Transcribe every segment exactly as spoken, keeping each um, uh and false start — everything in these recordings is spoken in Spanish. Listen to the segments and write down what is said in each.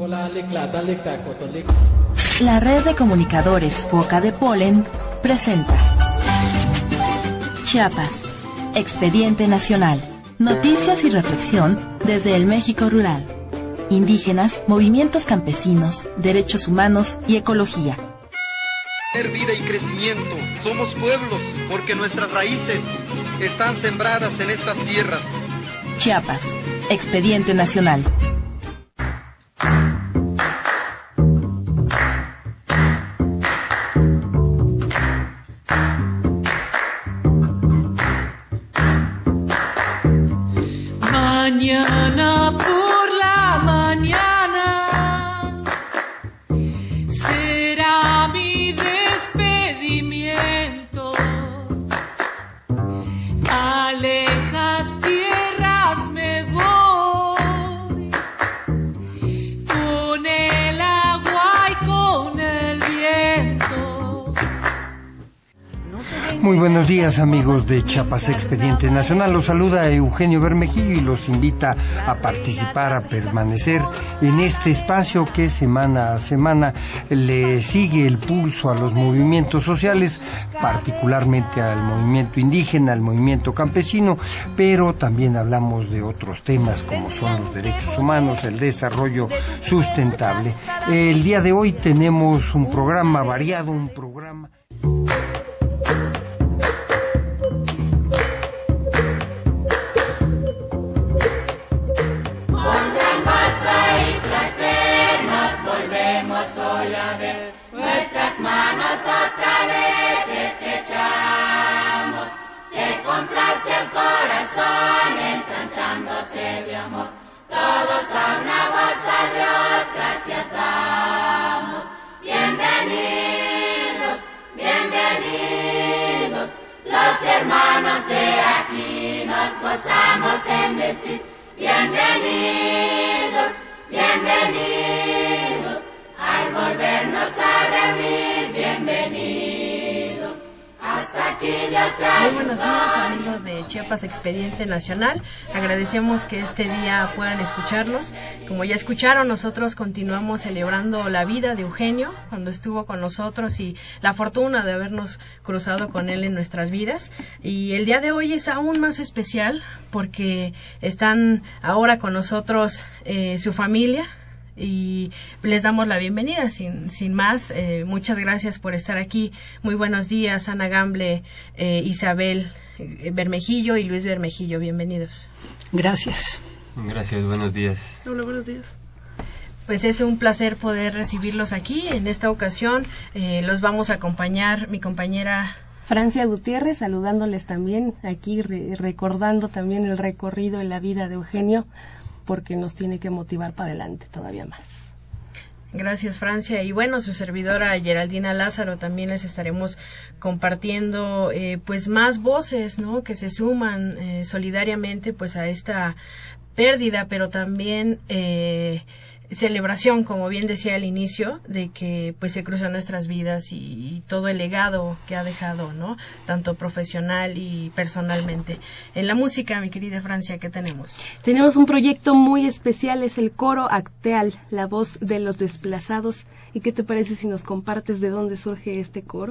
La red de comunicadores Boca de Polen presenta Chiapas, Expediente Nacional. Noticias y reflexión desde el México rural. Indígenas, movimientos campesinos, derechos humanos y ecología. Vida y crecimiento, somos pueblos porque nuestras raíces están sembradas en estas tierras. Chiapas, Expediente Nacional. Mañana por la mañana será mi despedimiento. A lejas tierras me voy, con el agua y con el viento. Muy buenos días, amigos de Chiapas Expediente Nacional. Los saluda Eugenio Bermejillo y los invita a participar, a permanecer en este espacio que semana a semana le sigue el pulso a los movimientos sociales, particularmente al movimiento indígena, al movimiento campesino, pero también hablamos de otros temas como son los derechos humanos, el desarrollo sustentable. El día de hoy tenemos un programa variado, un programa... Hoy a ver, nuestras manos otra vez estrechamos, se complace el corazón ensanchándose de amor, todos a una voz a Dios gracias damos. Bienvenidos, bienvenidos, los hermanos de aquí nos gozamos en decir bienvenidos, bienvenidos. Al volvernos a reunir, bienvenidos. Hasta aquí Dios te ayudó. Muy buenos días, amigos de Chiapas Expediente Nacional. Agradecemos que este día puedan escucharnos. Como ya escucharon, nosotros continuamos celebrando la vida de Eugenio cuando estuvo con nosotros y la fortuna de habernos cruzado con él en nuestras vidas. Y el día de hoy es aún más especial porque están ahora con nosotros eh, su familia. Y les damos la bienvenida, sin sin más. Eh, muchas gracias por estar aquí. Muy buenos días, Ana Gamble, eh, Isabel eh, Bermejillo y Luis Bermejillo. Bienvenidos. Gracias. Gracias, buenos días. Hola, buenos días. Pues es un placer poder recibirlos aquí. En esta ocasión eh, los vamos a acompañar mi compañera Francia Gutiérrez, saludándoles también aquí, re- recordando también el recorrido en la vida de Eugenio, porque nos tiene que motivar para adelante todavía más. Gracias, Francia. Y bueno, su servidora Geraldina Lázaro, también les estaremos compartiendo eh, pues más voces, ¿no?, que se suman eh, solidariamente pues a esta pérdida, pero también eh, celebración, como bien decía al inicio, de que pues se cruzan nuestras vidas y, y todo el legado que ha dejado, ¿no?, tanto profesional y personalmente. En la música, mi querida Francia, ¿qué tenemos? Tenemos un proyecto muy especial, es el coro Acteal, la voz de los desplazados. ¿Y qué te parece si nos compartes de dónde surge este coro?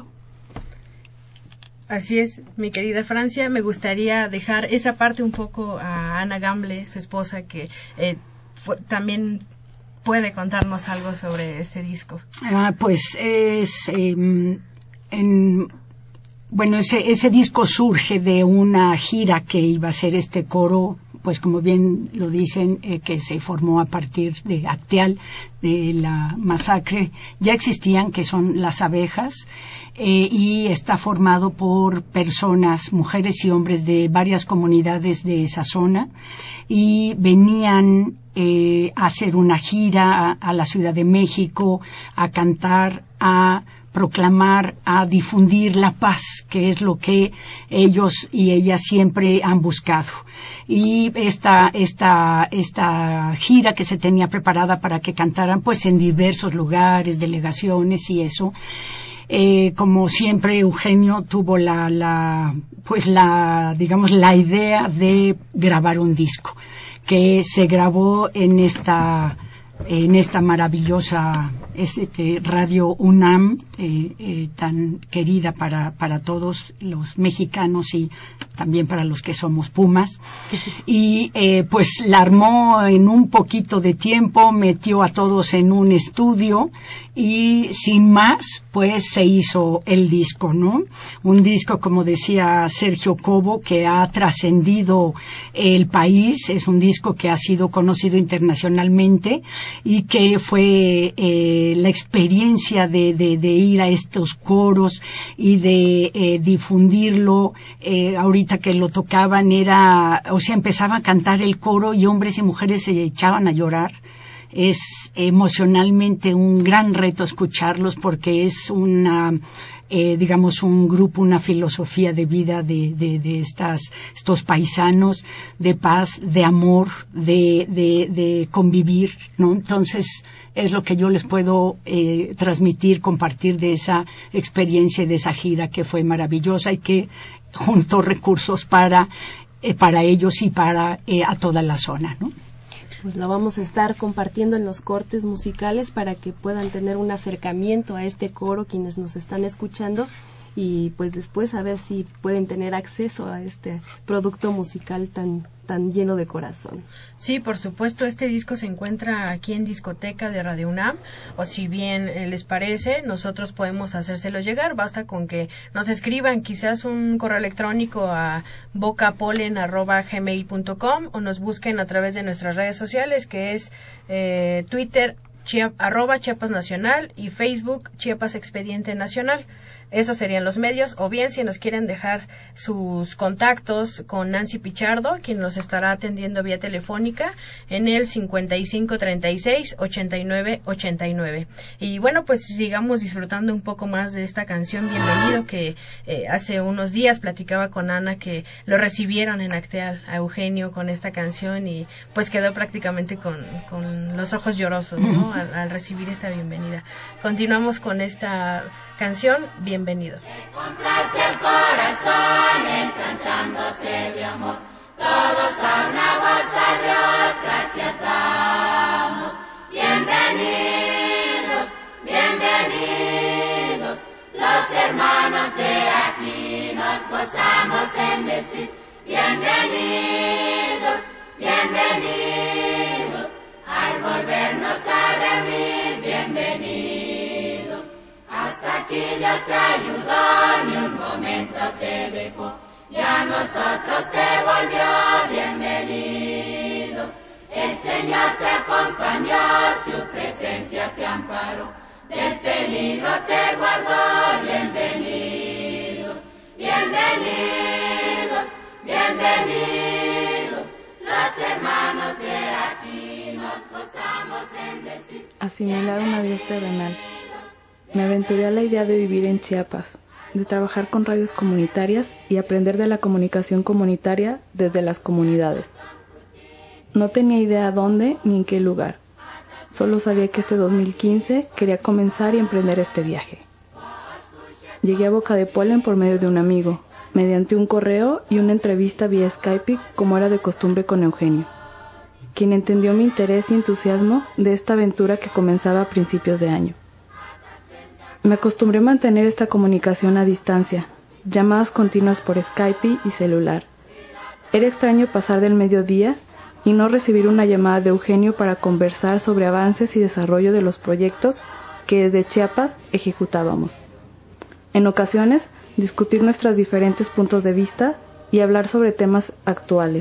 Así es, mi querida Francia. Me gustaría dejar esa parte un poco a Ana Gamble, su esposa, que eh, fue, también puede contarnos algo sobre este disco. Ah, pues es eh, en, bueno ese ese disco surge de una gira que iba a ser este coro, pues como bien lo dicen, eh, que se formó a partir de Acteal, de la masacre. Ya existían, que son las abejas, eh, y está formado por personas, mujeres y hombres de varias comunidades de esa zona, y venían eh, a hacer una gira a, a la Ciudad de México, a cantar, a proclamar, a difundir la paz, que es lo que ellos y ellas siempre han buscado. Y esta, esta, esta gira que se tenía preparada para que cantaran pues en diversos lugares, delegaciones y eso, eh, como siempre Eugenio tuvo la, la, pues la, digamos, la idea de grabar un disco, que se grabó en esta en esta maravillosa este, Radio UNAM, eh, eh, tan querida para, para todos los mexicanos y también para los que somos Pumas. Y eh, pues la armó en un poquito de tiempo, metió a todos en un estudio y sin más, pues se hizo el disco, ¿no? Un disco, como decía Sergio Cobo, que ha trascendido el país, es un disco que ha sido conocido internacionalmente y que fue eh, la experiencia de, de, de ir a estos coros y de eh, difundirlo. Eh, ahorita que lo tocaban era, o sea, empezaba a cantar el coro y hombres y mujeres se echaban a llorar. Es emocionalmente un gran reto escucharlos porque es una, eh, digamos, un grupo, una filosofía de vida de, de, de estas, estos paisanos, de paz, de amor, de, de, de convivir, ¿no? Entonces, es lo que yo les puedo eh, transmitir, compartir de esa experiencia y de esa gira que fue maravillosa y que juntó recursos para, eh, para ellos y para eh, a toda la zona, ¿no? Pues lo vamos a estar compartiendo en los cortes musicales para que puedan tener un acercamiento a este coro quienes nos están escuchando y pues después a ver si pueden tener acceso a este producto musical tan tan lleno de corazón. Sí, por supuesto, este disco se encuentra aquí en Discoteca de Radio UNAM, o si bien eh, les parece, nosotros podemos hacérselo llegar, basta con que nos escriban quizás un correo electrónico a bocapolen arroba gmail punto com o nos busquen a través de nuestras redes sociales, que es eh, Twitter, Chiap, arroba Chiapas Nacional y Facebook Chiapas Expediente Nacional. Esos serían los medios, o bien si nos quieren dejar sus contactos con Nancy Pichardo, quien los estará atendiendo vía telefónica en el cincuenta y cinco treinta y seis ochenta y nueve ochenta y nueve. Y bueno, pues sigamos disfrutando un poco más de esta canción Bienvenido, que eh, hace unos días platicaba con Ana que lo recibieron en Acteal a Eugenio con esta canción y pues quedó prácticamente con, con los ojos llorosos, ¿no? Al, al recibir esta bienvenida. Continuamos con esta canción, Bienvenido. Complace el corazón ensanchándose de amor, todos a una voz a Dios gracias damos. Bienvenidos, bienvenidos, los hermanos de aquí nos gozamos en decir bienvenidos, bienvenidos, al volvernos a reunir, bienvenidos. Hasta aquí Dios te ayudó, ni un momento te dejó, y a nosotros te volvió, bienvenidos. El Señor te acompañó, su presencia te amparó, del peligro te guardó, bienvenidos. Bienvenidos, bienvenidos, los hermanos de aquí nos gozamos en decir. Asimilar un adiós terrenal. Me aventuré a la idea de vivir en Chiapas, de trabajar con radios comunitarias y aprender de la comunicación comunitaria desde las comunidades. No tenía idea dónde ni en qué lugar. Solo sabía que este dos mil quince quería comenzar y emprender este viaje. Llegué a Boca de Polen por medio de un amigo, mediante un correo y una entrevista vía Skype, como era de costumbre con Eugenio, quien entendió mi interés y entusiasmo de esta aventura que comenzaba a principios de año. Me acostumbré a mantener esta comunicación a distancia, llamadas continuas por Skype y celular. Era extraño pasar del mediodía y no recibir una llamada de Eugenio para conversar sobre avances y desarrollo de los proyectos que desde Chiapas ejecutábamos. En ocasiones, discutir nuestros diferentes puntos de vista y hablar sobre temas actuales.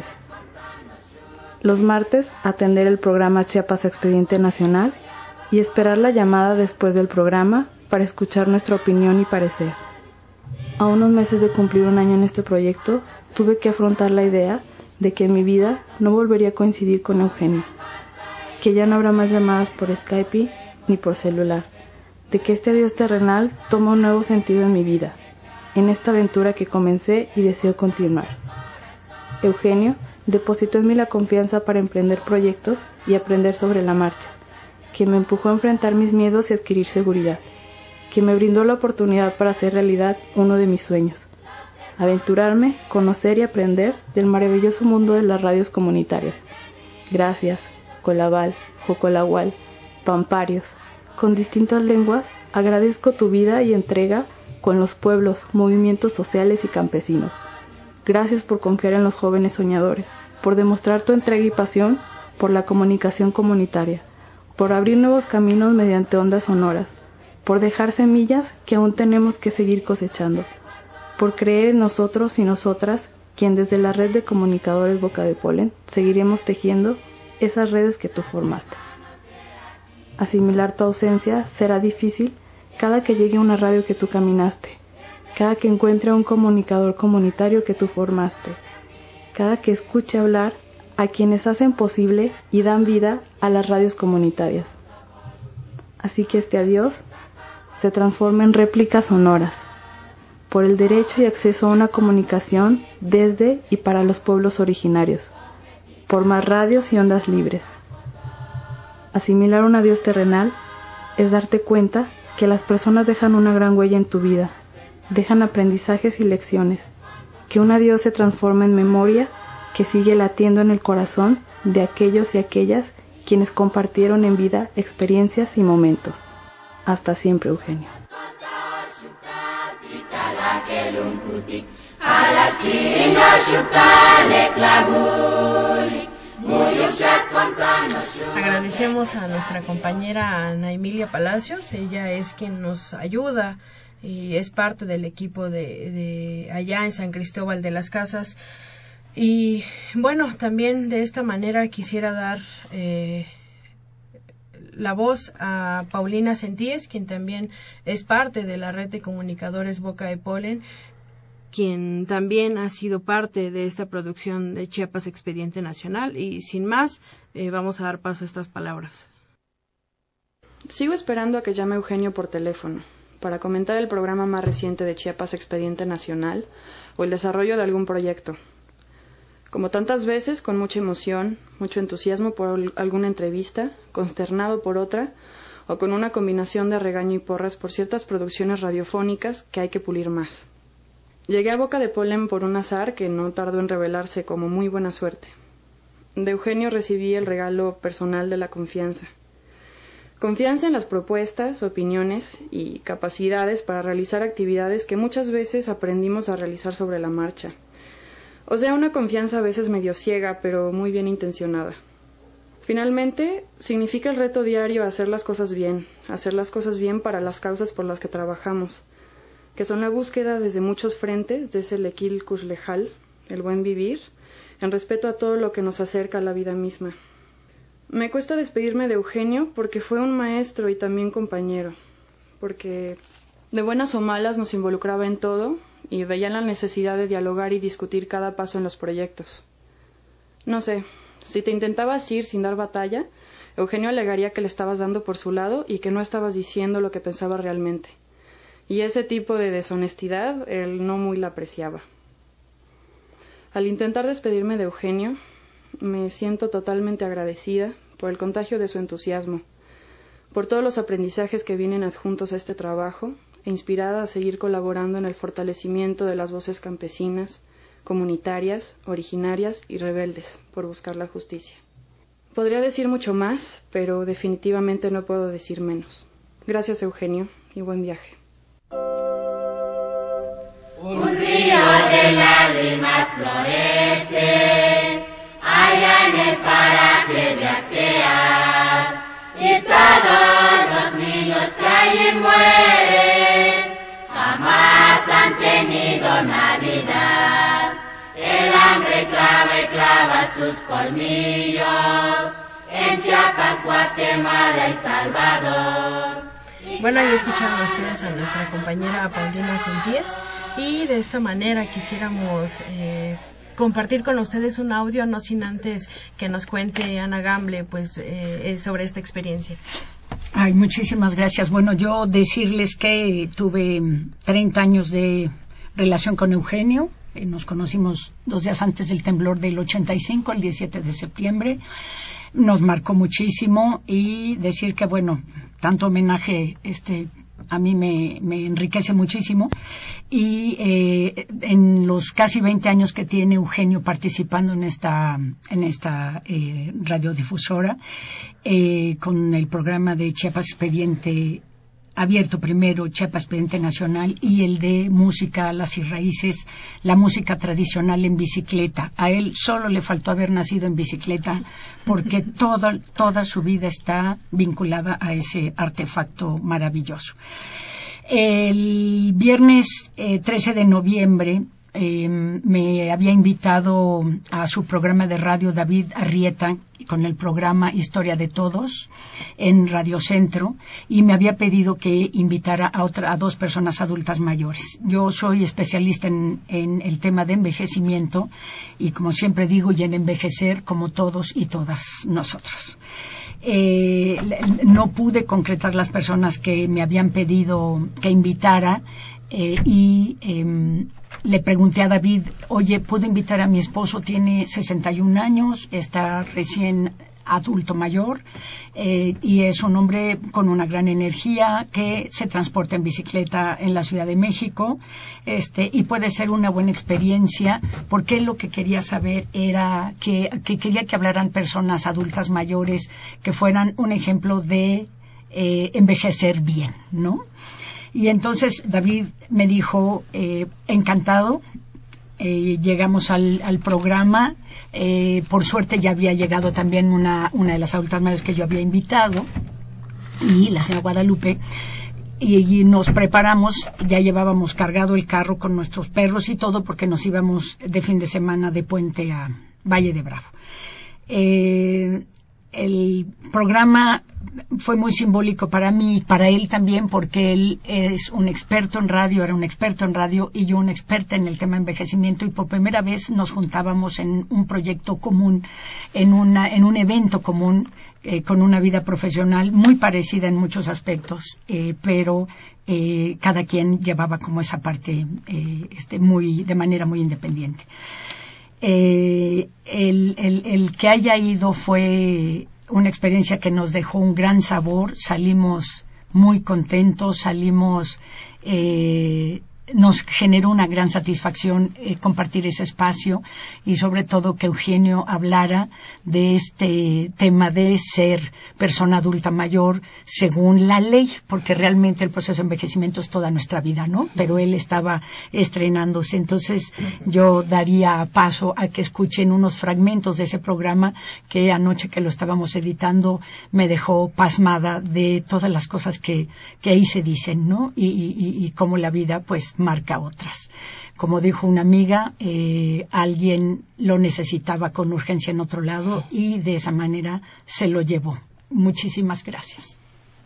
Los martes, atender el programa Chiapas Expediente Nacional y esperar la llamada después del programa para escuchar nuestra opinión y parecer. A unos meses de cumplir un año en este proyecto, tuve que afrontar la idea de que en mi vida no volvería a coincidir con Eugenio, que ya no habrá más llamadas por Skype ni por celular, de que este adiós terrenal toma un nuevo sentido en mi vida, en esta aventura que comencé y deseo continuar. Eugenio depositó en mí la confianza para emprender proyectos y aprender sobre la marcha, quien me empujó a enfrentar mis miedos y adquirir seguridad, quien me brindó la oportunidad para hacer realidad uno de mis sueños, aventurarme, conocer y aprender del maravilloso mundo de las radios comunitarias. Gracias, Colaval, jocolahual, pamparios. Con distintas lenguas, agradezco tu vida y entrega con los pueblos, movimientos sociales y campesinos. Gracias por confiar en los jóvenes soñadores, por demostrar tu entrega y pasión por la comunicación comunitaria, por abrir nuevos caminos mediante ondas sonoras, por dejar semillas que aún tenemos que seguir cosechando, por creer en nosotros y nosotras, quien desde la red de comunicadores Boca de Polen seguiremos tejiendo esas redes que tú formaste. Asimilar tu ausencia será difícil cada que llegue una radio que tú caminaste, cada que encuentre a un comunicador comunitario que tú formaste, cada que escuche hablar a quienes hacen posible y dan vida a las radios comunitarias. Así que este adiós se transforma en réplicas sonoras, por el derecho y acceso a una comunicación desde y para los pueblos originarios, por más radios y ondas libres. Asimilar un adiós terrenal es darte cuenta que las personas dejan una gran huella en tu vida, dejan aprendizajes y lecciones, que un adiós se transforma en memoria que sigue latiendo en el corazón de aquellos y aquellas quienes compartieron en vida experiencias y momentos. Hasta siempre, Eugenio. Agradecemos a nuestra compañera Ana Emilia Palacios. Ella es quien nos ayuda y es parte del equipo de, de allá en San Cristóbal de las Casas. Y bueno, también de esta manera quisiera dar eh, la voz a Paulina Sentíes, quien también es parte de la red de comunicadores Boca de Polen, quien también ha sido parte de esta producción de Chiapas Expediente Nacional. Y sin más, eh, vamos a dar paso a estas palabras. Sigo esperando a que llame Eugenio por teléfono para comentar el programa más reciente de Chiapas Expediente Nacional o el desarrollo de algún proyecto. Como tantas veces, con mucha emoción, mucho entusiasmo por alguna entrevista, consternado por otra, o con una combinación de regaño y porras por ciertas producciones radiofónicas que hay que pulir más. Llegué a Boca de Polen por un azar que no tardó en revelarse como muy buena suerte. De Eugenio recibí el regalo personal de la confianza. Confianza en las propuestas, opiniones y capacidades para realizar actividades que muchas veces aprendimos a realizar sobre la marcha. O sea, una confianza a veces medio ciega, pero muy bien intencionada. Finalmente, significa el reto diario hacer las cosas bien, hacer las cosas bien para las causas por las que trabajamos, que son la búsqueda desde muchos frentes, desde el Equil Kuxlejal, el buen vivir, en respeto a todo lo que nos acerca a la vida misma. Me cuesta despedirme de Eugenio porque fue un maestro y también compañero, porque de buenas o malas nos involucraba en todo y veía la necesidad de dialogar y discutir cada paso en los proyectos. No sé, si te intentabas ir sin dar batalla, Eugenio alegaría que le estabas dando por su lado y que no estabas diciendo lo que pensaba realmente. Y ese tipo de deshonestidad él no muy la apreciaba. Al intentar despedirme de Eugenio, me siento totalmente agradecida por el contagio de su entusiasmo, por todos los aprendizajes que vienen adjuntos a este trabajo, e inspirada a seguir colaborando en el fortalecimiento de las voces campesinas, comunitarias, originarias y rebeldes por buscar la justicia. Podría decir mucho más, pero definitivamente no puedo decir menos. Gracias, Eugenio, y buen viaje. Un río de lágrimas florece allá en el paraje de Actear, y todos los niños que allí mueren jamás han tenido Navidad. El hambre clava y clava sus colmillos en Chiapas, Guatemala y Salvador. Bueno, ahí escucharon ustedes a nuestra compañera Paulina Sentíes, y de esta manera quisiéramos eh, compartir con ustedes un audio, no sin antes que nos cuente Ana Gamble pues eh, sobre esta experiencia. Ay, muchísimas gracias. Bueno, yo decirles que tuve treinta años de relación con Eugenio. Eh, nos conocimos dos días antes del temblor del ochenta y cinco, el diecisiete de septiembre. Nos marcó muchísimo, y decir que, bueno, tanto homenaje este a mí me, me enriquece muchísimo. Y eh, en los casi veinte años que tiene Eugenio participando en esta, en esta eh, radiodifusora, eh, con el programa de Chiapas Expediente Abierto primero, Chiapas Expediente Nacional, y el de música, las y raíces, la música tradicional en bicicleta. A él solo le faltó haber nacido en bicicleta, porque toda, toda su vida está vinculada a ese artefacto maravilloso. El viernes eh, trece de noviembre eh, me había invitado a su programa de radio David Arrieta, con el programa Historia de Todos en Radio Centro, y me había pedido que invitara a, otra, a dos personas adultas mayores. Yo soy especialista en, en el tema de envejecimiento y, como siempre digo, y en envejecer como todos y todas nosotros. Eh, no pude concretar las personas que me habían pedido que invitara eh, y eh, le pregunté a David, oye, ¿puedo invitar a mi esposo? Tiene sesenta y un años, está recién adulto mayor eh, y es un hombre con una gran energía que se transporta en bicicleta en la Ciudad de México, este, y puede ser una buena experiencia, porque lo que quería saber era que, que quería que hablaran personas adultas mayores que fueran un ejemplo de eh, envejecer bien, ¿no? Y entonces David me dijo, eh, encantado. Eh, llegamos al, al programa. Eh, por suerte ya había llegado también una, una de las adultas mayores que yo había invitado, y la señora Guadalupe, y, y nos preparamos. Ya llevábamos cargado el carro con nuestros perros y todo, porque nos íbamos de fin de semana de puente a Valle de Bravo. Eh, el programa fue muy simbólico para mí y para él también, porque él es un experto en radio, era un experto en radio y yo una experta en el tema de envejecimiento, y por primera vez nos juntábamos en un proyecto común, en, una, en un evento común, eh, con una vida profesional muy parecida en muchos aspectos, eh, pero eh, cada quien llevaba como esa parte eh, este, muy, de manera muy independiente. Eh, el, el, el que haya ido fue una experiencia que nos dejó un gran sabor. Salimos muy contentos, salimos, eh, nos generó una gran satisfacción eh, compartir ese espacio, y sobre todo que Eugenio hablara de este tema de ser persona adulta mayor según la ley, porque realmente el proceso de envejecimiento es toda nuestra vida, ¿no? Pero él estaba estrenándose. Entonces yo daría paso a que escuchen unos fragmentos de ese programa, que anoche que lo estábamos editando me dejó pasmada de todas las cosas que, que ahí se dicen, ¿no? Y, y, y cómo la vida pues marca otras. Como dijo una amiga, eh, alguien lo necesitaba con urgencia en otro lado, y de esa manera se lo llevó. Muchísimas gracias.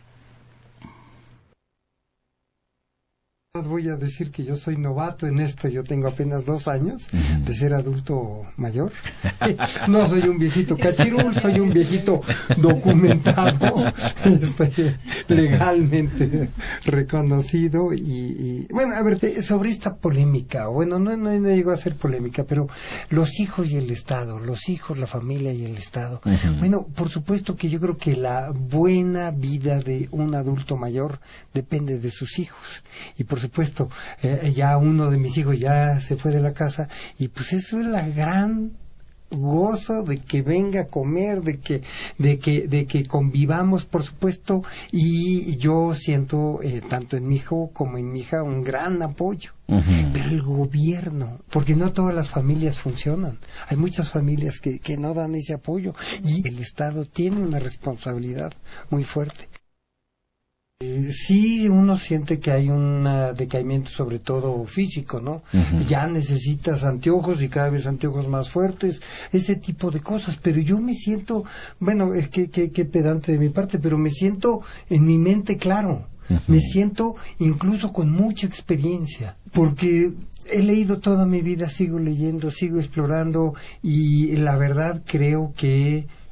Voy a decir que yo soy novato en esto. Yo tengo apenas dos años de ser adulto mayor. No soy un viejito cachirul, soy un viejito documentado, este, legalmente reconocido. Y, y bueno, a ver, sobre esta polémica, bueno, no, no, no llegó a ser polémica, pero los hijos y el Estado, los hijos, la familia y el Estado. Uh-huh. Bueno, por supuesto que yo creo que la buena vida de un adulto mayor depende de sus hijos. Y por supuesto, eh, ya uno de mis hijos ya se fue de la casa, y pues eso es la gran gozo de que venga a comer, de que de que de que convivamos, por supuesto, y yo siento eh, tanto en mi hijo como en mi hija un gran apoyo. Uh-huh. Pero el gobierno, porque no todas las familias funcionan, hay muchas familias que, que no dan ese apoyo, y el Estado tiene una responsabilidad muy fuerte. Eh, sí, uno siente que hay un decaimiento, sobre todo físico, ¿no? Uh-huh. Ya necesitas anteojos, y cada vez anteojos más fuertes, ese tipo de cosas. Pero yo me siento, bueno, es que, que, que pedante de mi parte, pero me siento en mi mente claro. Uh-huh. Me siento incluso con mucha experiencia, porque he leído toda mi vida, sigo leyendo, sigo explorando, y la verdad creo que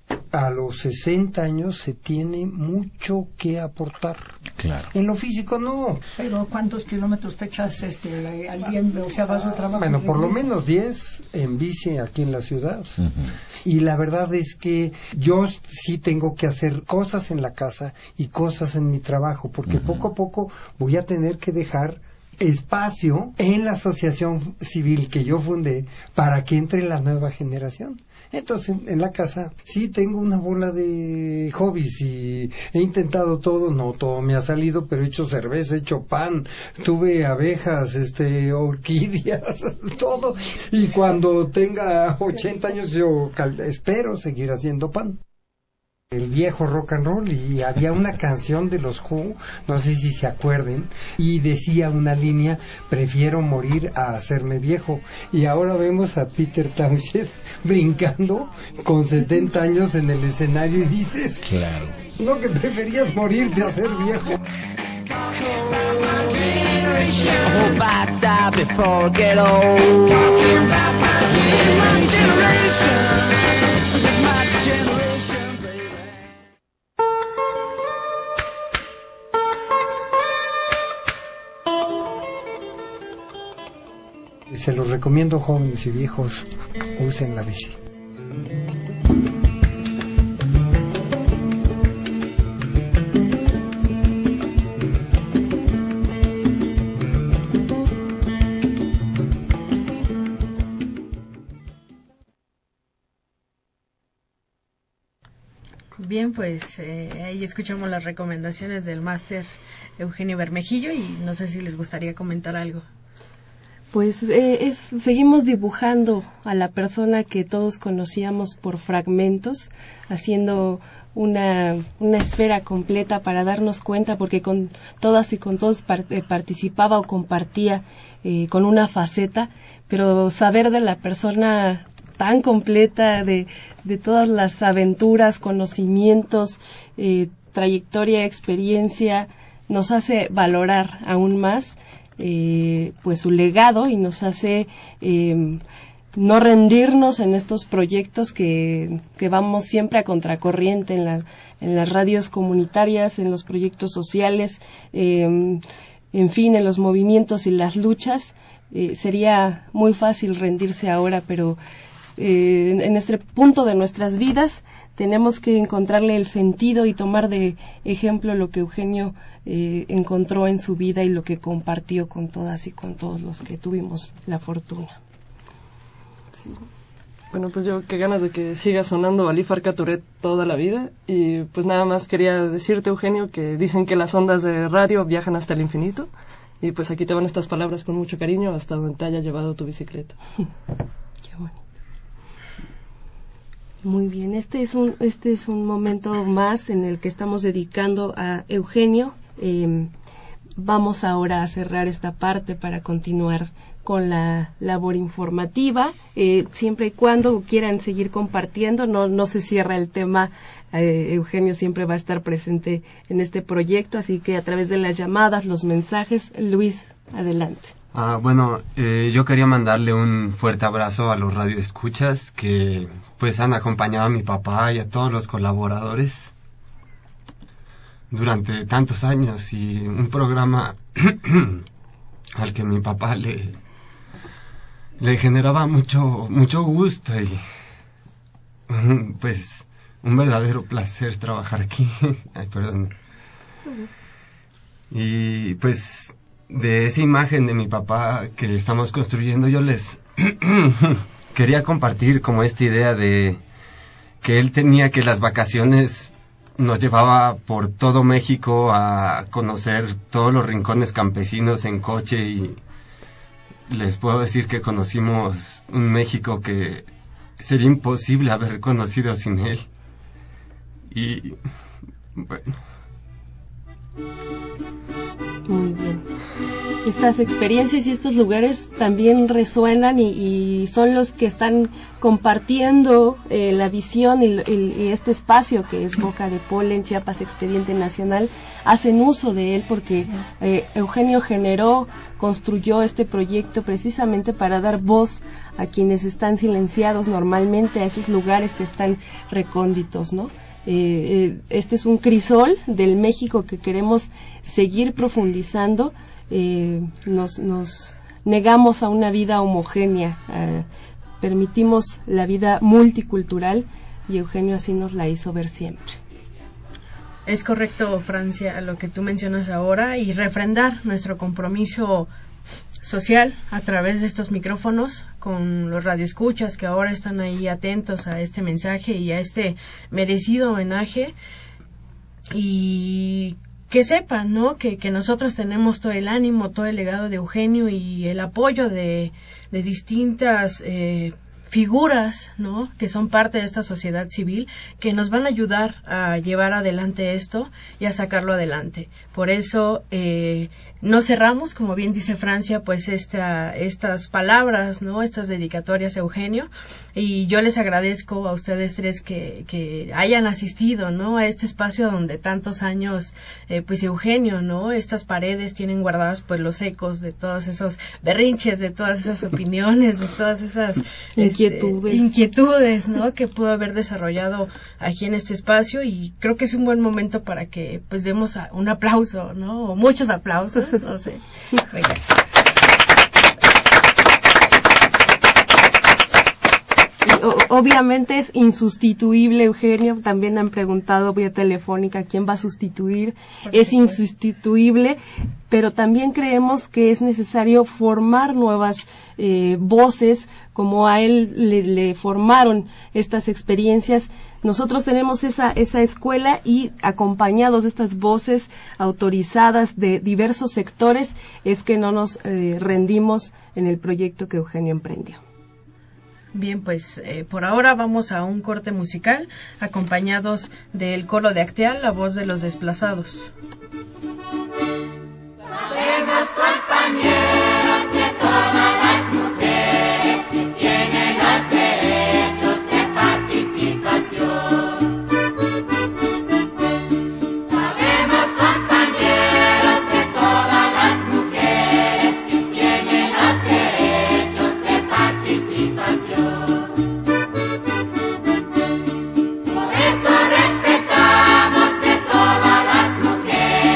a los sesenta años se tiene mucho que aportar. Claro. En lo físico no. Pero ¿cuántos kilómetros te echas este, al día? O sea, vas al trabajo. Bueno, por lo menos diez en bici aquí en la ciudad. Uh-huh. Y la verdad es que yo sí tengo que hacer cosas en la casa y cosas en mi trabajo, porque uh-huh. poco a poco voy a tener que dejar espacio en la asociación civil que yo fundé para que entre la nueva generación. Entonces, en la casa sí tengo una bola de hobbies y he intentado todo, no todo me ha salido, pero he hecho cerveza, he hecho pan, tuve abejas, este, orquídeas, todo. Y cuando tenga ochenta años yo cal- espero seguir haciendo pan. El viejo rock and roll, y había una canción de los Who, no sé si se acuerden, y decía una línea: prefiero morir a hacerme viejo. Y ahora vemos a Peter Townshend brincando con setenta años en el escenario y dices, claro, no, que preferías morirte a ser viejo. Se los recomiendo, jóvenes y viejos, usen la bici. Bien, pues eh, ahí escuchamos las recomendaciones del máster Eugenio Bermejillo y no sé si les gustaría comentar algo. Pues eh, es, seguimos dibujando a la persona que todos conocíamos por fragmentos, haciendo una, una esfera completa para darnos cuenta, porque con todas y con todos par- eh, participaba o compartía eh, con una faceta, pero saber de la persona tan completa, de, de todas las aventuras, conocimientos, eh, trayectoria, experiencia, nos hace valorar aún más Eh, pues su legado y nos hace eh, no rendirnos en estos proyectos que, que vamos siempre a contracorriente en, la, en las radios comunitarias, en los proyectos sociales, eh, en fin, en los movimientos y las luchas. Eh, sería muy fácil rendirse ahora, pero eh, en, en este punto de nuestras vidas tenemos que encontrarle el sentido y tomar de ejemplo lo que Eugenio eh, encontró en su vida y lo que compartió con todas y con todos los que tuvimos la fortuna. Sí. Bueno, pues yo qué ganas de que siga sonando Ali Farka Touré toda la vida. Y pues nada más quería decirte, Eugenio, que dicen que las ondas de radio viajan hasta el infinito. Y pues aquí te van estas palabras con mucho cariño hasta donde te haya llevado tu bicicleta. Qué bonito. Muy bien, este es un este es un momento más en el que estamos dedicando a Eugenio. Eh, vamos ahora a cerrar esta parte para continuar con la labor informativa. Eh, siempre y cuando quieran seguir compartiendo, no no se cierra el tema. Eh, Eugenio siempre va a estar presente en este proyecto, así que a través de las llamadas, los mensajes, Luis, adelante. Ah, bueno, eh, yo quería mandarle un fuerte abrazo a los radioescuchas que pues han acompañado a mi papá y a todos los colaboradores durante tantos años, y un programa al que mi papá le le generaba mucho mucho gusto y pues un verdadero placer trabajar aquí. Ay, perdón. Y pues de esa imagen de mi papá que estamos construyendo, yo les quería compartir como esta idea de que él tenía que las vacaciones nos llevaba por todo México a conocer todos los rincones campesinos en coche, y les puedo decir que conocimos un México que sería imposible haber conocido sin él. Y bueno. Muy bien. Estas experiencias y estos lugares también resuenan y, y son los que están compartiendo eh, la visión y, y, y este espacio que es Boca de Polen, Chiapas Expediente Nacional, hacen uso de él porque eh, Eugenio generó, construyó este proyecto precisamente para dar voz a quienes están silenciados normalmente, a esos lugares que están recónditos, ¿no? Eh, eh, este es un crisol del México que queremos seguir profundizando. Eh, nos, nos negamos a una vida homogénea, eh, permitimos la vida multicultural y Eugenio así nos la hizo ver siempre. Es correcto, Francia, lo que tú mencionas ahora, y refrendar nuestro compromiso social a través de estos micrófonos con los radioescuchas que ahora están ahí atentos a este mensaje y a este merecido homenaje, y que sepan, ¿no?, que, que nosotros tenemos todo el ánimo, todo el legado de Eugenio y el apoyo de, de distintas eh, figuras, ¿no?, que son parte de esta sociedad civil, que nos van a ayudar a llevar adelante esto y a sacarlo adelante. Por eso eh, no cerramos, como bien dice Francia, pues esta, estas palabras, ¿no?, estas dedicatorias a Eugenio, y yo les agradezco a ustedes tres que, que hayan asistido, ¿no?, a este espacio donde tantos años, eh, pues Eugenio, ¿no?, estas paredes tienen guardadas pues los ecos de todos esos berrinches, de todas esas opiniones, de todas esas inquietudes, este, inquietudes, ¿no?, que pudo haber desarrollado aquí en este espacio, y creo que es un buen momento para que pues demos a, un aplauso, ¿no?, o muchos aplausos. No sé. Venga. Obviamente es insustituible, Eugenio. También han preguntado vía telefónica quién va a sustituir. Es insustituible, pero también creemos que es necesario formar nuevas eh, voces, como a él le, le formaron estas experiencias. Nosotros tenemos esa, esa escuela, y acompañados de estas voces autorizadas de diversos sectores es que no nos eh, rendimos en el proyecto que Eugenio emprendió. Bien, pues eh, por ahora vamos a un corte musical acompañados del coro de Acteal, la voz de los desplazados. Sabemos, compañeros, que todas las mujeres tienen los derechos de participación. Sabemos, compañeros, que todas las mujeres tienen los derechos de participación. Por eso respetamos de todas las mujeres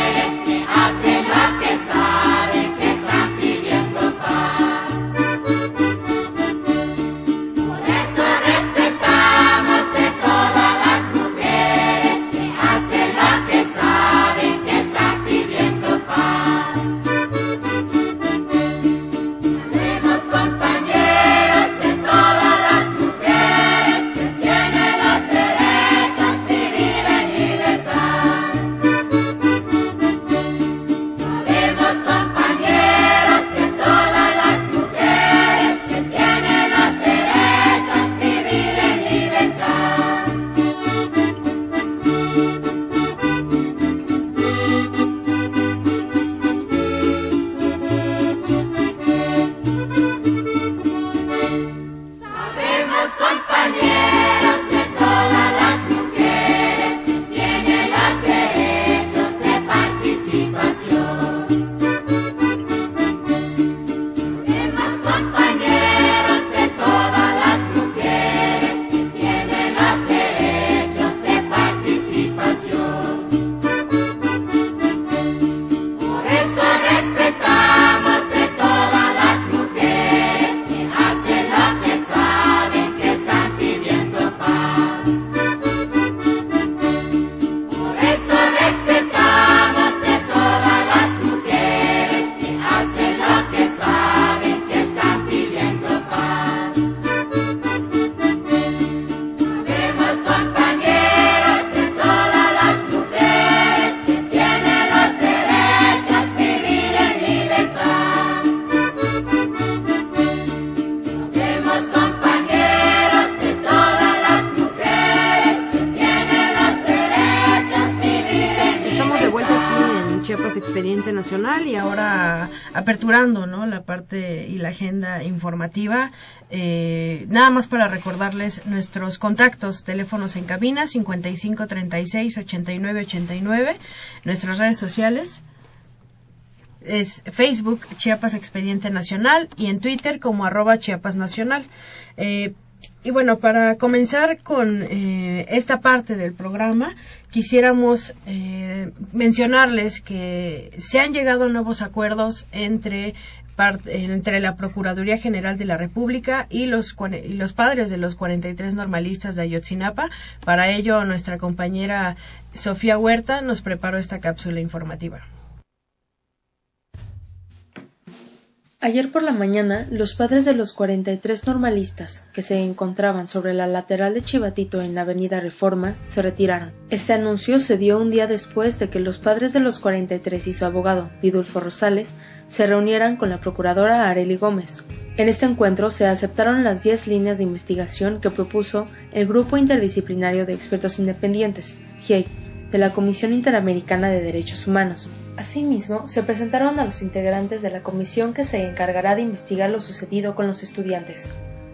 Chiapas Expediente Nacional y ahora aperturando, ¿no?, la parte y la agenda informativa. Eh, nada más para recordarles nuestros contactos, teléfonos en cabina cincuenta y cinco treinta y seis ochenta y nueve ochenta y nueve, nuestras redes sociales es Facebook Chiapas Expediente Nacional y en Twitter como arroba Chiapas Nacional. Eh, y bueno, para comenzar con eh, esta parte del programa, quisiéramos eh, mencionarles que se han llegado a nuevos acuerdos entre parte, entre la Procuraduría General de la República y los, y los padres de los cuarenta y tres normalistas de Ayotzinapa. Para ello, nuestra compañera Sofía Huerta nos preparó esta cápsula informativa. Ayer por la mañana, los padres de los cuarenta y tres normalistas, que se encontraban sobre la lateral de Chivatito en la avenida Reforma, se retiraron. Este anuncio se dio un día después de que los padres de los cuarenta y tres y su abogado, Vidulfo Rosales, se reunieran con la procuradora Arely Gómez. En este encuentro se aceptaron las diez líneas de investigación que propuso el Grupo Interdisciplinario de Expertos Independientes, G I E I, de la Comisión Interamericana de Derechos Humanos. Asimismo, se presentaron a los integrantes de la comisión que se encargará de investigar lo sucedido con los estudiantes.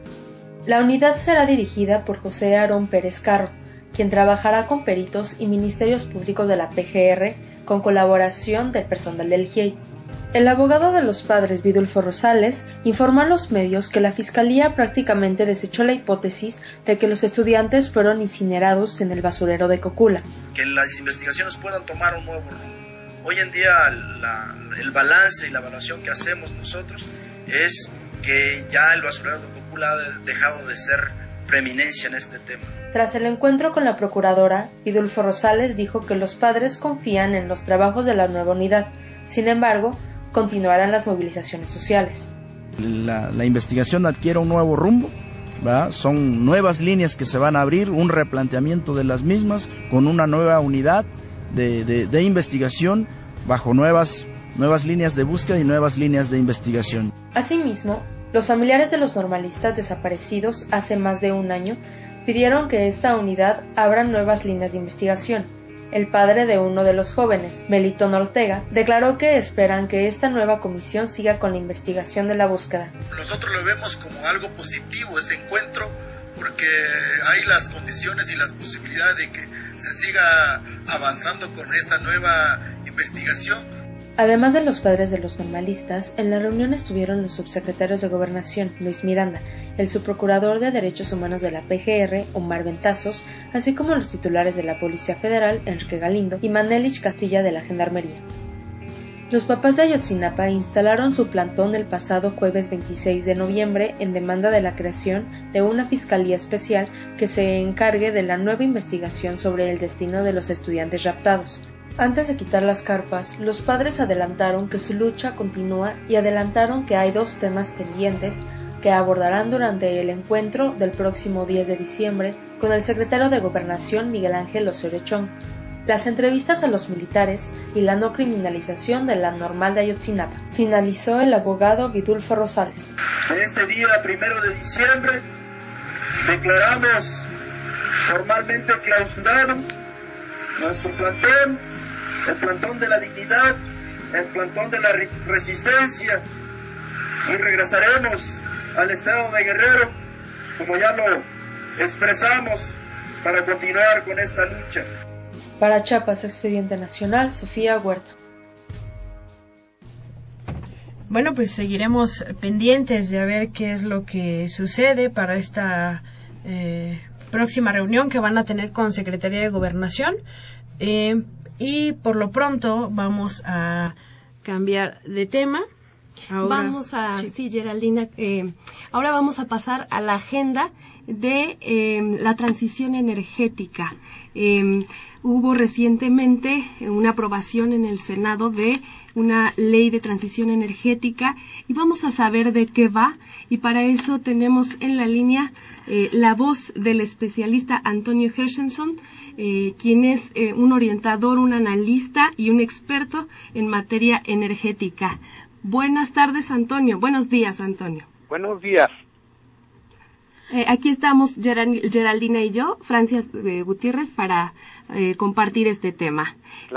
La unidad será dirigida por José Aarón Pérez Carro, quien trabajará con peritos y ministerios públicos de la P G R con colaboración del personal del G I E I. El abogado de los padres, Vidulfo Rosales, informó a los medios que la Fiscalía prácticamente desechó la hipótesis de que los estudiantes fueron incinerados en el basurero de Cocula. Que las investigaciones puedan tomar un nuevo rumbo. Hoy en día la, el balance y la evaluación que hacemos nosotros es que ya el basurero de Cocula ha dejado de ser preeminencia en este tema. Tras el encuentro con la procuradora, Vidulfo Rosales dijo que los padres confían en los trabajos de la nueva unidad. Sin embargo, continuarán las movilizaciones sociales. La, la investigación adquiere un nuevo rumbo, ¿verdad? Son nuevas líneas que se van a abrir, un replanteamiento de las mismas con una nueva unidad de, de, de investigación bajo nuevas, nuevas líneas de búsqueda y nuevas líneas de investigación. Asimismo, los familiares de los normalistas desaparecidos hace más de un año pidieron que esta unidad abra nuevas líneas de investigación. El padre de uno de los jóvenes, Melitón Ortega, declaró que esperan que esta nueva comisión siga con la investigación de la búsqueda. Nosotros lo vemos como algo positivo ese encuentro, porque hay las condiciones y las posibilidades de que se siga avanzando con esta nueva investigación. Además de los padres de los normalistas, en la reunión estuvieron los subsecretarios de Gobernación, Luis Miranda, el subprocurador de Derechos Humanos de la P G R, Omar Ventazos, así como los titulares de la Policía Federal, Enrique Galindo, y Manelich Castilla de la Gendarmería. Los papás de Ayotzinapa instalaron su plantón el pasado jueves veintiséis de noviembre en demanda de la creación de una fiscalía especial que se encargue de la nueva investigación sobre el destino de los estudiantes raptados. Antes de quitar las carpas, los padres adelantaron que su lucha continúa y adelantaron que hay dos temas pendientes que abordarán durante el encuentro del próximo diez de diciembre con el secretario de Gobernación Miguel Ángel Osorio Chong: las entrevistas a los militares y la no criminalización de la normal de Ayotzinapa. Finalizó el abogado Vidulfo Rosales. En este día, primero de diciembre, declaramos formalmente clausurado nuestro plantón, el plantón de la dignidad, el plantón de la resistencia, y regresaremos al estado de Guerrero, como ya lo expresamos, para continuar con esta lucha. Para Chiapas Expediente Nacional, Sofía Huerta. Bueno, pues seguiremos pendientes de ver qué es lo que sucede para esta eh, próxima reunión que van a tener con Secretaría de Gobernación. Eh, y por lo pronto vamos a cambiar de tema. Ahora, vamos a, sí, sí Geraldina, eh, ahora vamos a pasar a la agenda de eh, la transición energética. Eh, hubo recientemente una aprobación en el Senado de una ley de transición energética y vamos a saber de qué va, y para eso tenemos en la línea eh, la voz del especialista Antonio Hershenson, eh, quien es eh, un orientador, un analista y un experto en materia energética. Buenas tardes, Antonio. Buenos días, Antonio. Buenos días. Eh, aquí estamos Geraldina y yo, Francia eh, Gutiérrez, para eh, compartir este tema. Claro.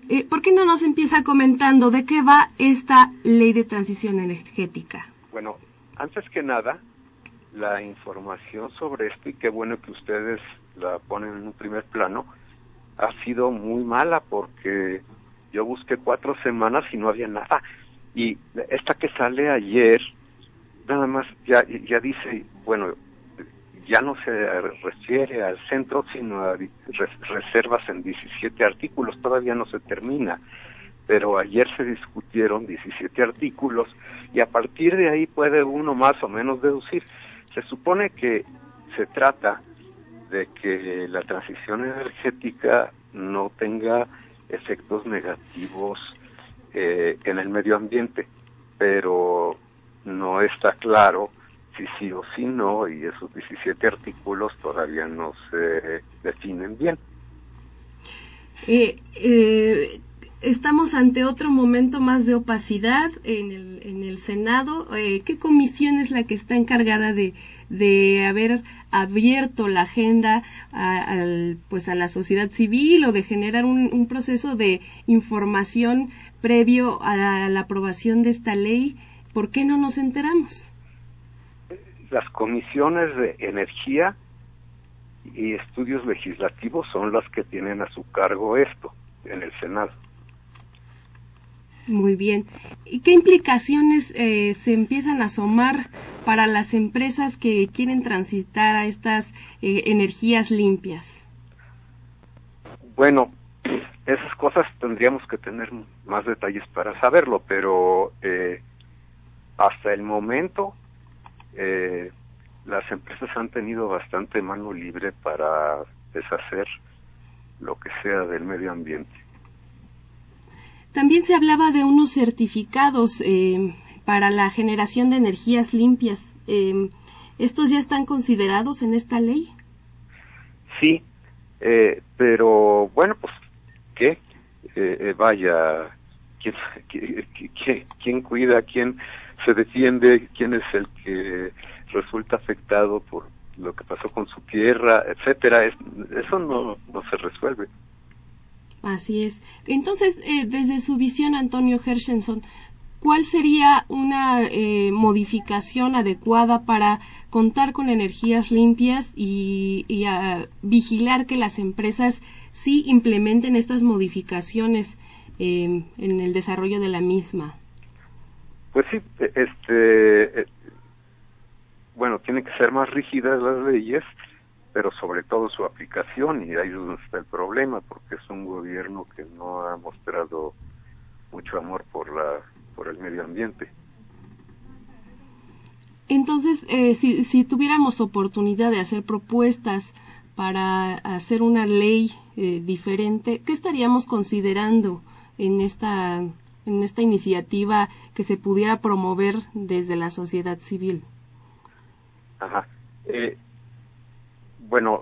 Eh, ¿Por qué no nos empieza comentando de qué va esta ley de transición energética? Bueno, antes que nada, la información sobre esto, y qué bueno que ustedes la ponen en un primer plano, ha sido muy mala porque yo busqué cuatro semanas y no había nada. Y esta que sale ayer, nada más ya, ya dice, bueno, ya no se refiere al centro, sino a reservas en diecisiete artículos, todavía no se termina, pero ayer se discutieron diecisiete artículos y a partir de ahí puede uno más o menos deducir. Se supone que se trata de que la transición energética no tenga efectos negativos eh, en el medio ambiente, pero no está claro si sí o si no, y esos diecisiete artículos todavía no se definen bien. Eh, eh, estamos ante otro momento más de opacidad en el, en el Senado. Eh, ¿Qué comisión es la que está encargada de, de haber abierto la agenda a, al, pues a la sociedad civil o de generar un, un proceso de información previo a la, a la aprobación de esta ley? ¿Por qué no nos enteramos? Las comisiones de energía y estudios legislativos son las que tienen a su cargo esto en el Senado. Muy bien. ¿Y qué implicaciones eh, se empiezan a asomar para las empresas que quieren transitar a estas eh, energías limpias? Bueno, esas cosas tendríamos que tener más detalles para saberlo, pero eh, hasta el momento Eh, las empresas han tenido bastante mano libre para deshacer lo que sea del medio ambiente. También se hablaba de unos certificados eh, para la generación de energías limpias. Eh, ¿Estos ya están considerados en esta ley? Sí, eh, pero bueno, pues, ¿qué? Eh, eh, vaya, ¿quién, quién, quién cuida, quién se defiende, quién es el que resulta afectado por lo que pasó con su tierra, etcétera? Es, eso no, no se resuelve. Así es. Entonces, eh, desde su visión, Antonio Hershenson, ¿cuál sería una eh, modificación adecuada para contar con energías limpias y, y a vigilar que las empresas sí implementen estas modificaciones eh, en el desarrollo de la misma? Pues sí, este, eh, bueno, tienen que ser más rígidas las leyes, pero sobre todo su aplicación, y ahí es donde está el problema, porque es un gobierno que no ha mostrado mucho amor por la por el medio ambiente. Entonces, eh, si, si tuviéramos oportunidad de hacer propuestas para hacer una ley eh, diferente, ¿qué estaríamos considerando en esta en esta iniciativa que se pudiera promover desde la sociedad civil? Ajá. Eh, bueno,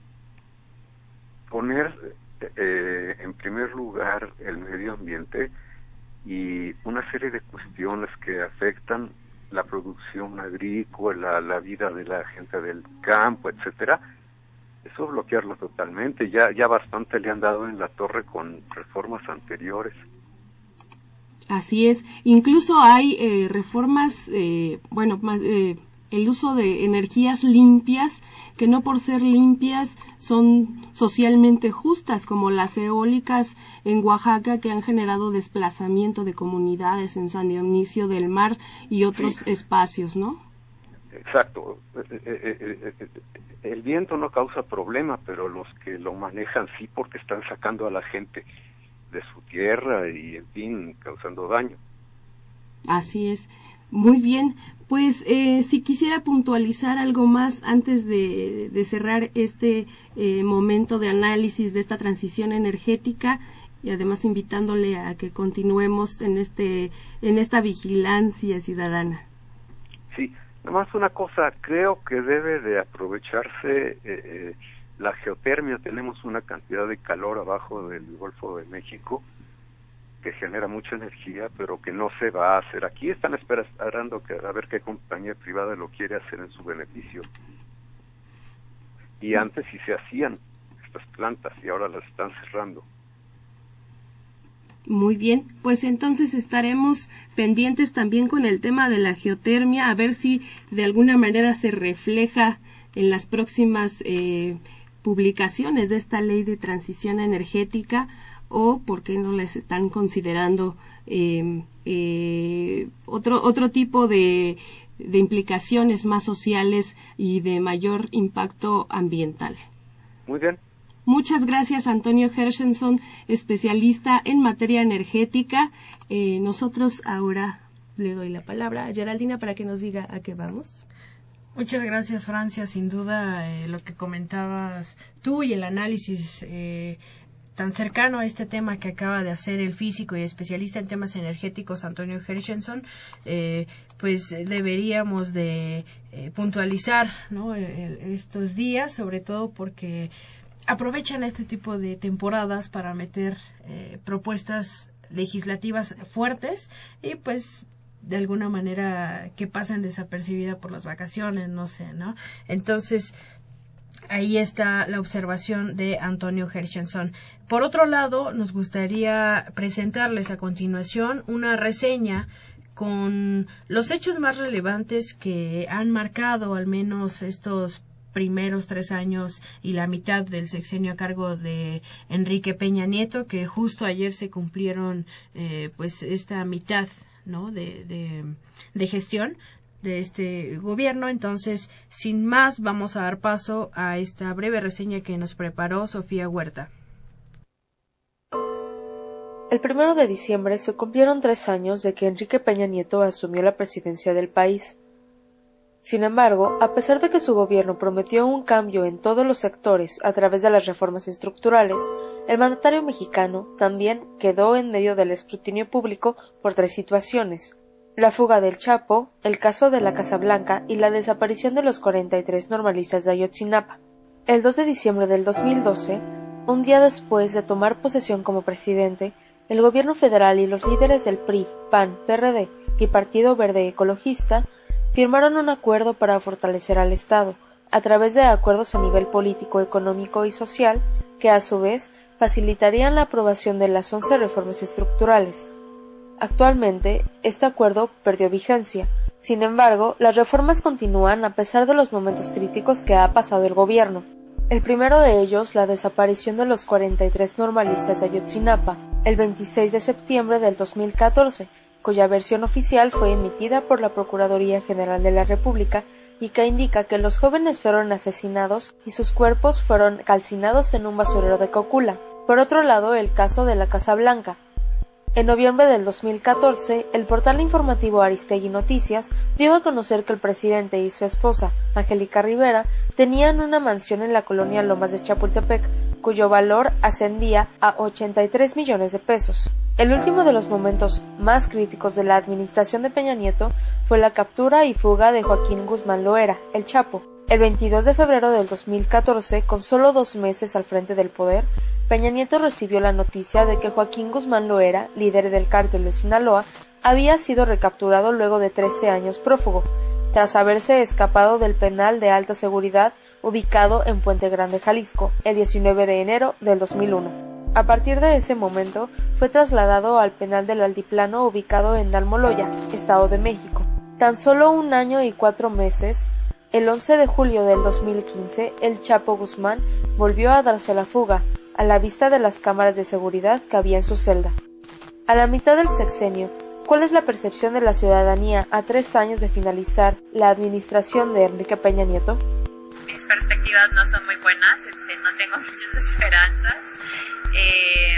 poner eh, en primer lugar el medio ambiente y una serie de cuestiones que afectan la producción agrícola, la vida de la gente del campo, etcétera, eso bloquearlo totalmente. Ya, ya bastante le han dado en la torre con reformas anteriores. Así es. Incluso hay eh, reformas, eh, bueno, más, eh, el uso de energías limpias, que no por ser limpias son socialmente justas, como las eólicas en Oaxaca, que han generado desplazamiento de comunidades en San Dionisio del Mar y otros sí. espacios, ¿no? Exacto. El viento no causa problema, pero los que lo manejan sí, porque están sacando a la gente de su tierra y, en fin, causando daño. Así es. Muy bien. Pues eh, si quisiera puntualizar algo más antes de, de cerrar este eh, momento de análisis de esta transición energética, y además invitándole a que continuemos en este en esta vigilancia ciudadana. Sí, nada más una cosa, creo que debe de aprovecharse eh, eh, la geotermia. Tenemos una cantidad de calor abajo del Golfo de México que genera mucha energía, pero que no se va a hacer aquí. Están esperando que, a ver qué compañía privada lo quiere hacer en su beneficio. Y antes sí se hacían estas plantas y ahora las están cerrando. Muy bien, pues entonces estaremos pendientes también con el tema de la geotermia, a ver si de alguna manera se refleja en las próximas eh, publicaciones de esta ley de transición energética, o por qué no les están considerando eh, eh, otro otro tipo de, de implicaciones más sociales y de mayor impacto ambiental. Muy bien. Muchas gracias, Antonio Hershenson, especialista en materia energética. Eh, nosotros ahora le doy la palabra a Geraldina para que nos diga a qué vamos. Muchas gracias, Francia. Sin duda, eh, lo que comentabas tú y el análisis eh, tan cercano a este tema que acaba de hacer el físico y especialista en temas energéticos Antonio Hershenson, eh, pues deberíamos de eh, puntualizar, ¿no?, el, estos días, sobre todo porque aprovechan este tipo de temporadas para meter eh, propuestas legislativas fuertes y pues de alguna manera que pasen desapercibidas por las vacaciones, no sé, ¿no? Entonces, ahí está la observación de Antonio Hershenson. Por otro lado, nos gustaría presentarles a continuación una reseña con los hechos más relevantes que han marcado al menos estos primeros tres años y la mitad del sexenio a cargo de Enrique Peña Nieto, que justo ayer se cumplieron eh, pues esta mitad, ¿no?, de, de, de gestión de este gobierno. Entonces, sin más, vamos a dar paso a esta breve reseña que nos preparó Sofía Huerta. El primero de diciembre se cumplieron tres años de que Enrique Peña Nieto asumió la presidencia del país. Sin embargo, a pesar de que su gobierno prometió un cambio en todos los sectores a través de las reformas estructurales, el mandatario mexicano también quedó en medio del escrutinio público por tres situaciones: la fuga del Chapo, el caso de la Casa Blanca y la desaparición de los cuarenta y tres normalistas de Ayotzinapa. El dos de diciembre del dos mil doce, un día después de tomar posesión como presidente, el gobierno federal y los líderes del P R I, P A N, P R D y Partido Verde Ecologista firmaron un acuerdo para fortalecer al Estado, a través de acuerdos a nivel político, económico y social, que a su vez facilitarían la aprobación de las once reformas estructurales. Actualmente, este acuerdo perdió vigencia. Sin embargo, las reformas continúan a pesar de los momentos críticos que ha pasado el gobierno. El primero de ellos, la desaparición de los cuarenta y tres normalistas de Ayotzinapa, el veintiséis de septiembre del dos mil catorce, cuya versión oficial fue emitida por la Procuraduría General de la República y que indica que los jóvenes fueron asesinados y sus cuerpos fueron calcinados en un basurero de Cocula. Por otro lado, el caso de la Casa Blanca. En noviembre del dos mil catorce, el portal informativo Aristegui Noticias dio a conocer que el presidente y su esposa, Angélica Rivera, tenían una mansión en la colonia Lomas de Chapultepec, cuyo valor ascendía a ochenta y tres millones de pesos. El último de los momentos más críticos de la administración de Peña Nieto fue la captura y fuga de Joaquín Guzmán Loera, el Chapo. El veintidós de febrero del dos mil catorce, con solo dos meses al frente del poder, Peña Nieto recibió la noticia de que Joaquín Guzmán Loera, líder del cártel de Sinaloa, había sido recapturado luego de trece años prófugo, tras haberse escapado del penal de alta seguridad ubicado en Puente Grande, Jalisco, el diecinueve de enero del dos mil uno. A partir de ese momento, fue trasladado al penal del Altiplano ubicado en Dalmoloya, Estado de México. Tan solo un año y cuatro meses, el once de julio del dos mil quince, el Chapo Guzmán volvió a darse la fuga, a la vista de las cámaras de seguridad que había en su celda. A la mitad del sexenio, ¿cuál es la percepción de la ciudadanía a tres años de finalizar la administración de Enrique Peña Nieto? Mis perspectivas no son muy buenas, este, no tengo muchas esperanzas. Eh,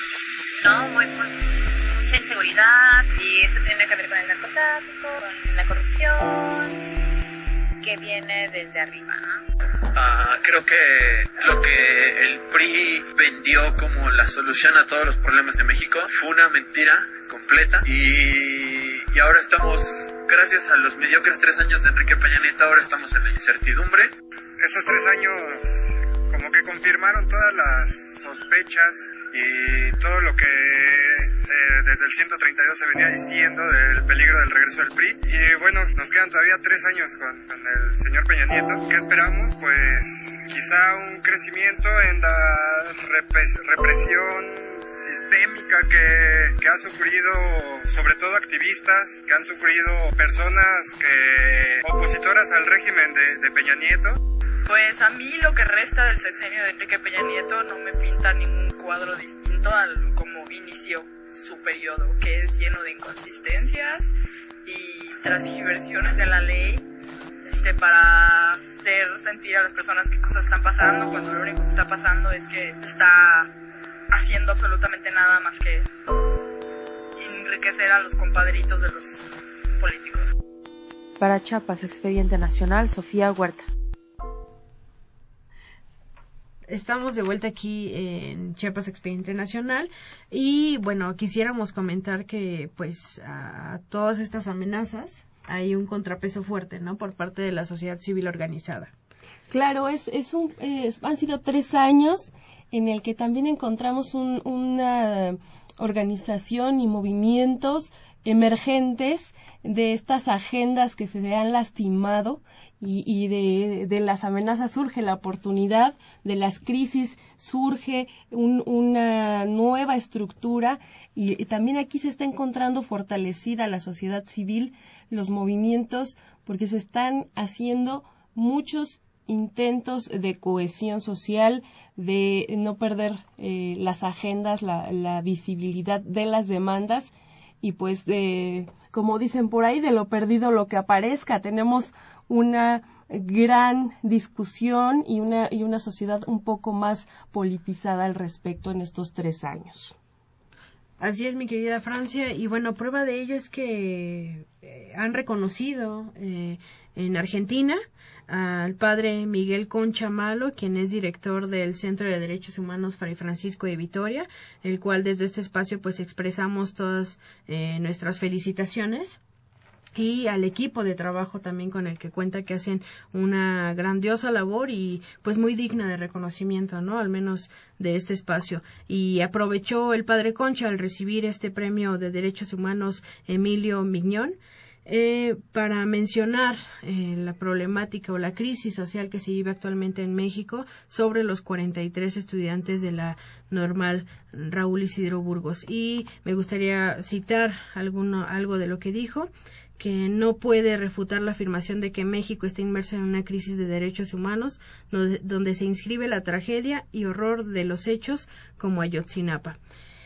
no, muy, muy, mucha inseguridad, y eso tiene que ver con el narcotráfico, con la corrupción, que viene desde arriba, ¿no? Uh, creo que lo que el P R I vendió como la solución a todos los problemas de México fue una mentira completa, y, y ahora estamos, gracias a los mediocres tres años de Enrique Peña Nieto, ahora estamos en la incertidumbre. Estos tres años como que confirmaron todas las sospechas y todo lo que eh, desde el ciento treinta y dos se venía diciendo del peligro del regreso del P R I. Y bueno, nos quedan todavía tres años con, con el señor Peña Nieto. ¿Qué esperamos? Pues quizá un crecimiento en la repres- represión sistémica que, que ha sufrido, sobre todo activistas, que han sufrido personas que opositoras al régimen de, de Peña Nieto. Pues a mí lo que resta del sexenio de Enrique Peña Nieto no me pinta ningún cuadro distinto al como inició su periodo, que es lleno de inconsistencias y transgiversiones de la ley, este, para hacer sentir a las personas qué cosas están pasando, cuando lo único que está pasando es que está haciendo absolutamente nada más que enriquecer a los compadritos de los políticos. Para Chiapas Expediente Nacional, Sofía Huerta. Estamos de vuelta aquí en Chiapas Expediente Nacional y bueno, quisiéramos comentar que pues a todas estas amenazas hay un contrapeso fuerte, ¿no? Por parte de la sociedad civil organizada. Claro, es, es un, es, han sido tres años en el que también encontramos un, una organización y movimientos emergentes de estas agendas que se han lastimado y, y de, de las amenazas surge la oportunidad, de las crisis surge un, una nueva estructura y, y también aquí se está encontrando fortalecida la sociedad civil, los movimientos, porque se están haciendo muchos intentos de cohesión social, de no perder eh, las agendas, la, la visibilidad de las demandas y pues de, como dicen por ahí, de lo perdido lo que aparezca. Tenemos una gran discusión y una, y una sociedad un poco más politizada al respecto en estos tres años. Así es, mi querida Francia, y bueno, prueba de ello es que eh, han reconocido eh, en Argentina al padre Miguel Concha Malo, quien es director del Centro de Derechos Humanos Fray Francisco de Vitoria, el cual desde este espacio pues expresamos todas eh, nuestras felicitaciones, y al equipo de trabajo también con el que cuenta, que hacen una grandiosa labor y pues muy digna de reconocimiento, ¿no? Al menos de este espacio. Y aprovechó el padre Concha al recibir este premio de Derechos Humanos Emilio Mignón eh, para mencionar eh, la problemática o la crisis social que se vive actualmente en México sobre los cuarenta y tres estudiantes de la Normal Raúl Isidro Burgos. Y me gustaría citar alguno, algo de lo que dijo, que no puede refutar la afirmación de que México está inmerso en una crisis de derechos humanos donde, donde se inscribe la tragedia y horror de los hechos como Ayotzinapa.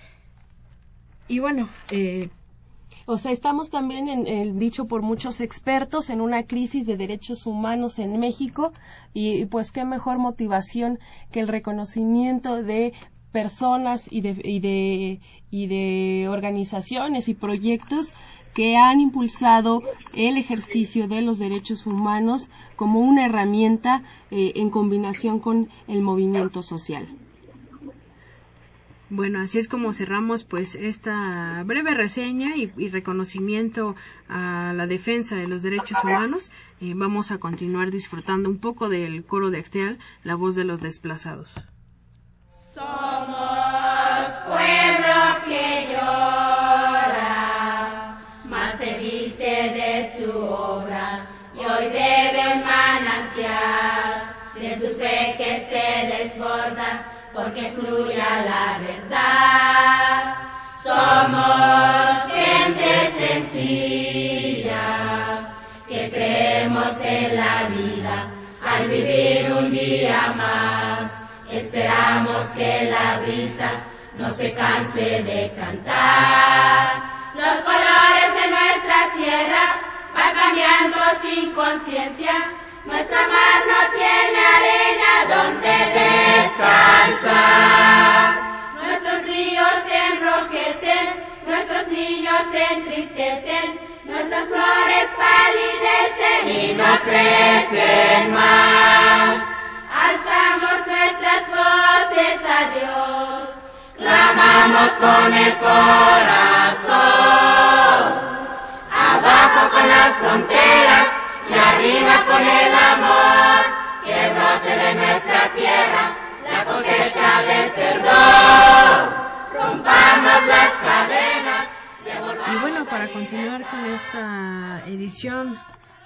Y bueno, eh, o sea, estamos también, en el dicho por muchos expertos, en una crisis de derechos humanos en México y pues qué mejor motivación que el reconocimiento de personas y de, y de, y de organizaciones y proyectos que han impulsado el ejercicio de los derechos humanos como una herramienta eh, en combinación con el movimiento social. Bueno, así es como cerramos pues esta breve reseña y, y reconocimiento a la defensa de los derechos humanos. Eh, vamos a continuar disfrutando un poco del coro de Acteal, La Voz de los Desplazados. Somos pueblo que llora, mas se viste de su obra y hoy bebe un manantial de su fe que se desborda porque fluya la verdad. Somos gente sencilla que creemos en la vida al vivir un día más. Esperamos que la brisa no se canse de cantar. Los colores de nuestra sierra van cambiando sin conciencia. Nuestra mar no tiene arena donde descansar. Nuestros ríos se enrojecen, nuestros niños se entristecen, nuestras flores palidecen y no crecen más. Alzamos nuestras voces a Dios, clamamos con el corazón, abajo con las fronteras y arriba con el amor, que brote de nuestra tierra la cosecha del perdón, rompamos las cadenas. Y bueno, para continuar con esta edición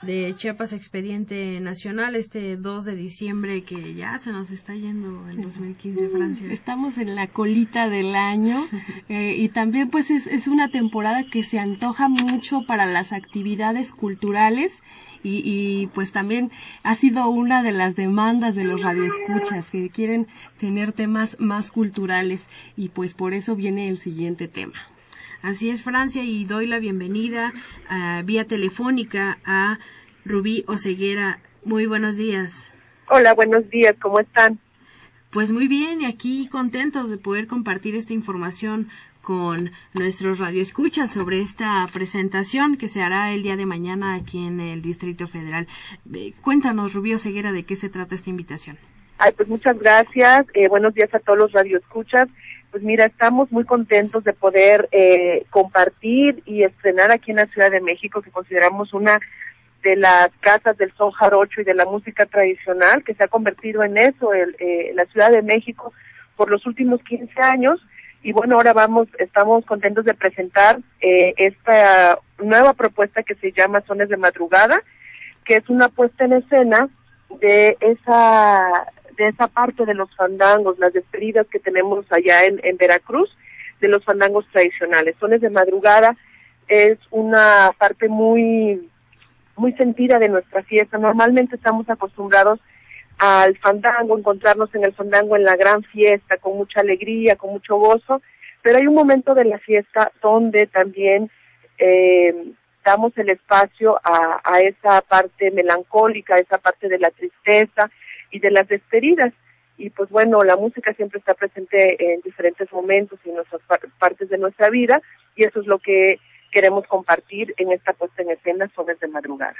de Chiapas Expediente Nacional, este dos de diciembre, que ya se nos está yendo el dos mil quince, Francia. Estamos en la colita del año eh, y también pues es, es una temporada que se antoja mucho para las actividades culturales y, y pues también ha sido una de las demandas de los radioescuchas que quieren tener temas más culturales y pues por eso viene el siguiente tema. Así es, Francia, y doy la bienvenida uh, vía telefónica a Rubí Oseguera. Muy buenos días. Hola, buenos días, ¿cómo están? Pues muy bien, y aquí contentos de poder compartir esta información con nuestros radioescuchas sobre esta presentación que se hará el día de mañana aquí en el Distrito Federal. Eh, cuéntanos, Rubí Oseguera, de qué se trata esta invitación. Ay, pues muchas gracias, eh, buenos días a todos los radioescuchas. Pues mira, estamos muy contentos de poder eh, compartir y estrenar aquí en la Ciudad de México, que consideramos una de las casas del son jarocho y de la música tradicional, que se ha convertido en eso, el, eh, la Ciudad de México, por los últimos quince años. Y bueno, ahora vamos, estamos contentos de presentar eh, esta nueva propuesta que se llama Sones de Madrugada, que es una puesta en escena de esa de esa parte de los fandangos, las despedidas que tenemos allá en, en Veracruz, de los fandangos tradicionales. Sones de Madrugada es una parte muy muy sentida de nuestra fiesta. Normalmente estamos acostumbrados al fandango, encontrarnos en el fandango en la gran fiesta, con mucha alegría, con mucho gozo, pero hay un momento de la fiesta donde también eh, damos el espacio a, a esa parte melancólica, a esa parte de la tristeza y de las despedidas. Y pues bueno, la música siempre está presente en diferentes momentos y en nuestras partes de nuestra vida, y eso es lo que queremos compartir en esta puesta en escena, Sones de Madrugada.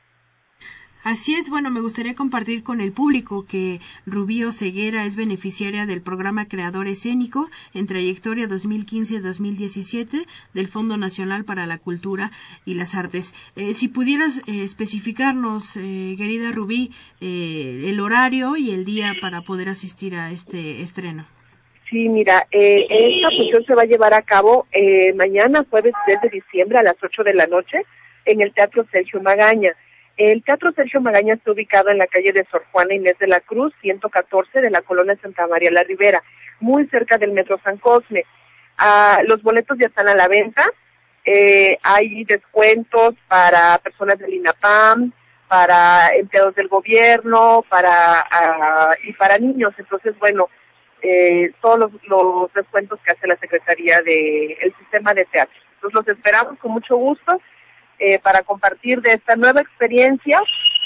Así es, bueno, me gustaría compartir con el público que Rubí Oseguera es beneficiaria del programa Creador Escénico en trayectoria dos mil quince a dos mil diecisiete del Fondo Nacional para la Cultura y las Artes. Eh, si pudieras eh, especificarnos, eh, querida Rubí, eh, el horario y el día para poder asistir a este estreno. Sí, mira, eh, esta función se va a llevar a cabo eh, mañana, jueves tres de diciembre a las ocho de la noche en el Teatro Sergio Magaña. El Teatro Sergio Magaña está ubicado en la calle de Sor Juana Inés de la Cruz, ciento catorce de la colonia Santa María la Ribera, muy cerca del Metro San Cosme. Ah, los boletos ya están a la venta, eh, hay descuentos para personas del INAPAM, para empleados del gobierno, para ah, y para niños. Entonces, bueno, eh, todos los, los descuentos que hace la Secretaría del de, Sistema de Teatro. Entonces los esperamos con mucho gusto. Eh, para compartir de esta nueva experiencia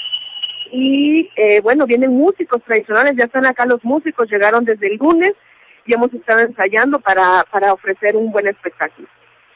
y eh, bueno, vienen músicos tradicionales, ya están acá los músicos, llegaron desde el lunes y hemos estado ensayando para, para ofrecer un buen espectáculo.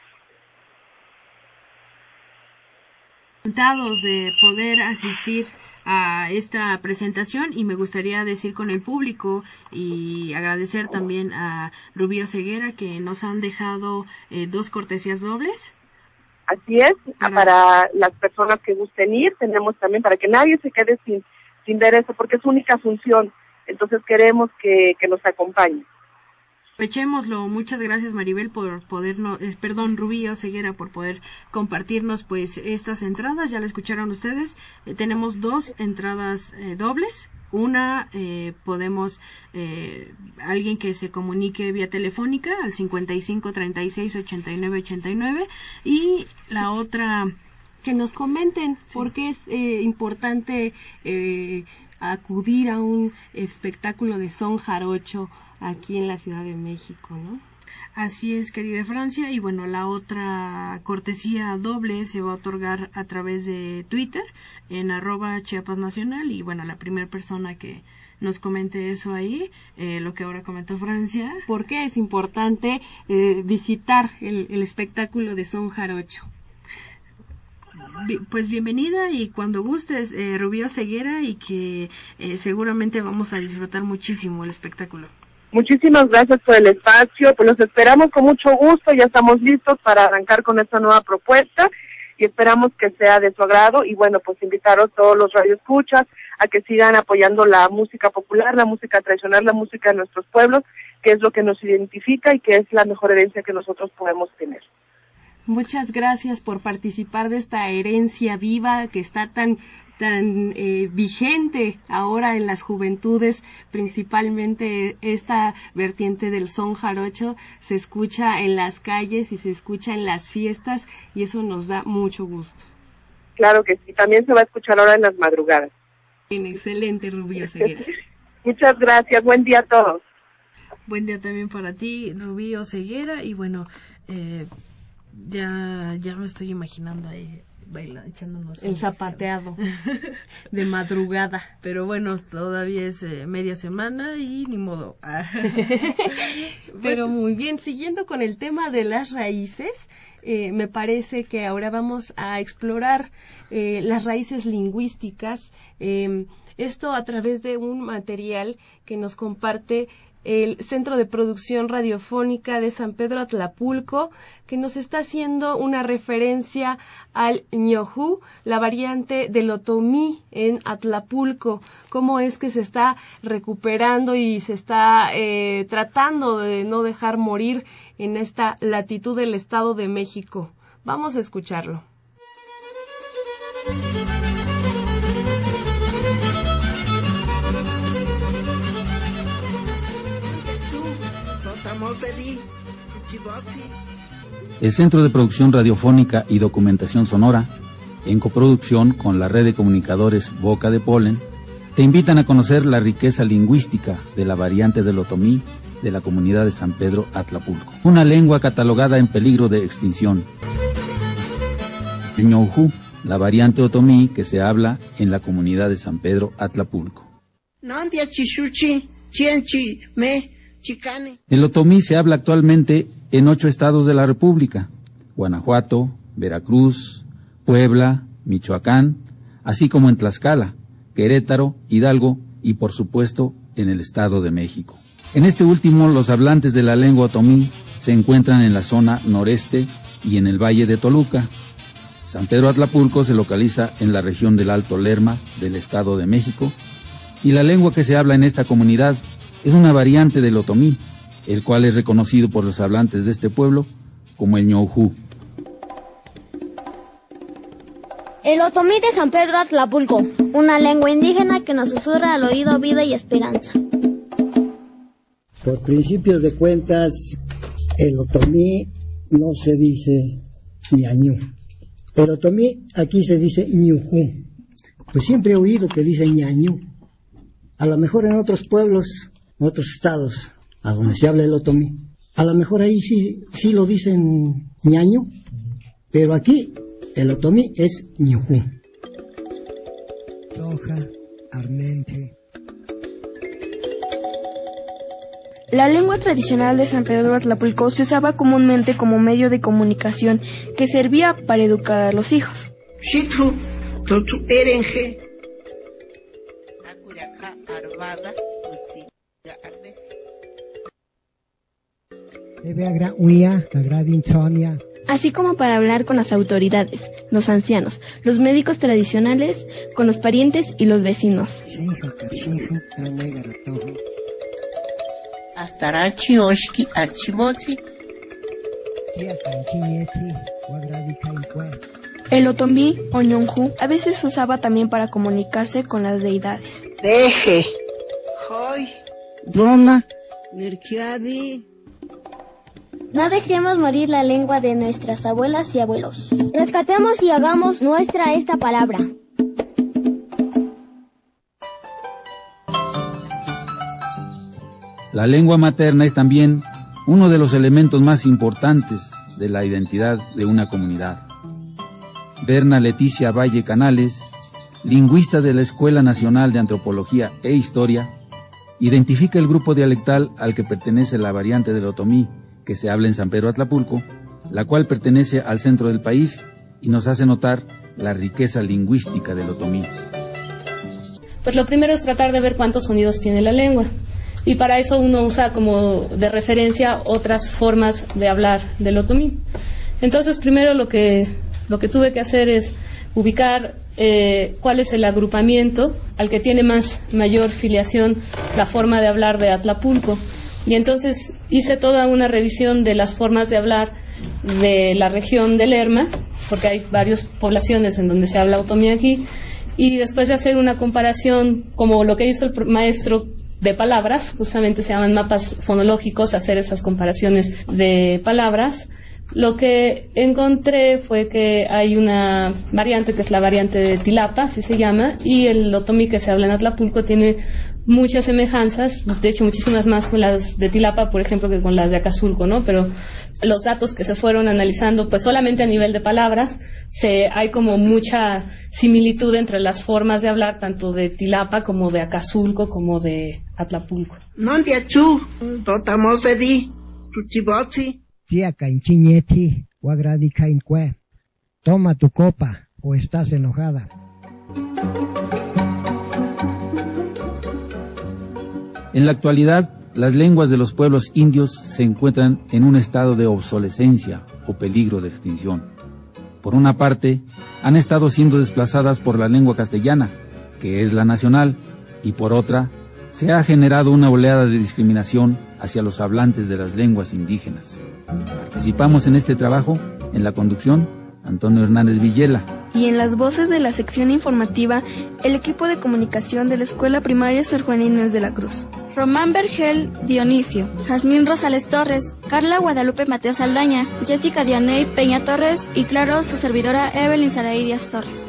Encantados de poder asistir a esta presentación y me gustaría decir con el público y agradecer también a Rubí Oseguera que nos han dejado eh, dos cortesías dobles. Así es, para... para las personas que gusten ir, tenemos también para que nadie se quede sin sin ver eso, porque es única función, entonces queremos que, que nos acompañen. Echémoslo. Muchas gracias, Maribel, por podernos, eh, perdón, Rubí Oseguera, por poder compartirnos pues estas entradas. Ya la escucharon ustedes. Eh, tenemos dos entradas eh, dobles. Una, eh, podemos, eh, alguien que se comunique vía telefónica al cincuenta y cinco, treinta y seis, ochenta y nueve, ochenta y nueve. Y la otra, que nos comenten sí. por qué es eh, importante eh, acudir a un espectáculo de son jarocho aquí en la Ciudad de México, ¿no? Así es, querida Francia, y bueno, la otra cortesía doble se va a otorgar a través de Twitter, en arroba Chiapas Nacional, y bueno, la primera persona que nos comente eso ahí, eh, lo que ahora comentó Francia. ¿Por qué es importante eh, visitar el, el espectáculo de son jarocho? Pues bienvenida y cuando gustes, eh, Rubí Oseguera, y que eh, seguramente vamos a disfrutar muchísimo el espectáculo. Muchísimas gracias por el espacio, pues los esperamos con mucho gusto, ya estamos listos para arrancar con esta nueva propuesta y esperamos que sea de su agrado y bueno, pues invitaros todos los radioescuchas a que sigan apoyando la música popular, la música tradicional, la música de nuestros pueblos, que es lo que nos identifica y que es la mejor herencia que nosotros podemos tener. Muchas gracias por participar de esta herencia viva que está tan tan eh, vigente ahora en las juventudes, principalmente esta vertiente del son jarocho se escucha en las calles y se escucha en las fiestas y eso nos da mucho gusto. Claro que sí, también se va a escuchar ahora en las madrugadas. Bien, excelente, Rubí Oseguera. Muchas gracias, buen día a todos. Buen día también para ti, Rubí Oseguera, y bueno, eh, ya, ya me estoy imaginando ahí baila, echándonos el zapateado de madrugada, pero bueno, todavía es eh, media semana y ni modo. Pero muy bien, siguiendo con el tema de las raíces, eh, me parece que ahora vamos a explorar eh, las raíces lingüísticas, eh, esto a través de un material que nos comparte el Centro de Producción Radiofónica de San Pedro Atlapulco, que nos está haciendo una referencia al ñojú, la variante del otomí en Atlapulco, cómo es que se está recuperando y se está eh, tratando de no dejar morir en esta latitud del Estado de México. Vamos a escucharlo. El Centro de Producción Radiofónica y Documentación Sonora, en coproducción con la red de comunicadores Boca de Polen, te invitan a conocer la riqueza lingüística de la variante del otomí de la comunidad de San Pedro Atlapulco, una lengua catalogada en peligro de extinción. El ñojú, la variante otomí que se habla en la comunidad de San Pedro Atlapulco. El otomí se habla actualmente en ocho estados de la República: Guanajuato, Veracruz, Puebla, Michoacán, así como en Tlaxcala, Querétaro, Hidalgo y por supuesto en el Estado de México. En este último, los hablantes de la lengua otomí se encuentran en la zona noreste y en el Valle de Toluca. San Pedro Atlapulco se localiza en la región del Alto Lerma del Estado de México y la lengua que se habla en esta comunidad es una variante del otomí, el cual es reconocido por los hablantes de este pueblo como el ñojú. El otomí de San Pedro Atlapulco, una lengua indígena que nos susurra al oído vida y esperanza. Por principios de cuentas, el otomí no se dice ñañú. El otomí aquí se dice ñujú. Pues siempre he oído que dicen ñañú. A lo mejor en otros pueblos, en otros estados, a donde se habla el otomí, a lo mejor ahí sí, sí lo dicen ñañú, pero aquí el otomí es ñujú. Soja, armente. La lengua tradicional de San Pedro Atlapulco se usaba comúnmente como medio de comunicación que servía para educar a los hijos. Así como para hablar con las autoridades, los ancianos, los médicos tradicionales, con los parientes y los vecinos. El otomí o ñonjú a veces se usaba también para comunicarse con las deidades. Deje. Hoy. Dona. Merkiadi. No dejemos morir la lengua de nuestras abuelas y abuelos. Rescatemos y hagamos nuestra esta palabra. La lengua materna es también uno de los elementos más importantes de la identidad de una comunidad. Berna Leticia Valle Canales, lingüista de la Escuela Nacional de Antropología e Historia, identifica el grupo dialectal al que pertenece la variante del otomí que se habla en San Pedro Atlapulco, la cual pertenece al centro del país y nos hace notar la riqueza lingüística del otomí. Pues lo primero es tratar de ver cuántos sonidos tiene la lengua. Y para eso uno usa como de referencia otras formas de hablar del otomí. Entonces, primero lo que, lo que tuve que hacer es ubicar eh, cuál es el agrupamiento al que tiene más mayor filiación la forma de hablar de Atlapulco. Y entonces hice toda una revisión de las formas de hablar de la región de Lerma, porque hay varias poblaciones en donde se habla otomí aquí, y después de hacer una comparación, como lo que hizo el maestro de palabras, justamente se llaman mapas fonológicos, hacer esas comparaciones de palabras, lo que encontré fue que hay una variante que es la variante de Tilapa, así se llama, y el otomí que se habla en Atlapulco tiene muchas semejanzas, de hecho muchísimas más con las de Tilapa, por ejemplo, que con las de Acazulco, ¿no? Pero los datos que se fueron analizando, pues solamente a nivel de palabras, se hay como mucha similitud entre las formas de hablar, tanto de Tilapa como de Acazulco, como de Atlapulco. Non te achu, totamos de di, tuchibotzi. Tía Cainchiñeti, Guagradi Caincue. Toma tu copa, o estás enojada. En la actualidad, las lenguas de los pueblos indios se encuentran en un estado de obsolescencia o peligro de extinción. Por una parte, han estado siendo desplazadas por la lengua castellana, que es la nacional, y por otra, se ha generado una oleada de discriminación hacia los hablantes de las lenguas indígenas. Participamos en este trabajo, en la conducción, Antonio Hernández Villela. Y en las voces de la sección informativa, el equipo de comunicación de la Escuela Primaria Sor Juana Inés de la Cruz. Román Vergel Dionisio, Jazmín Rosales Torres, Carla Guadalupe Mateo Saldaña, Jessica Dianey Peña Torres y claro, su servidora Evelyn Saraí Díaz Torres.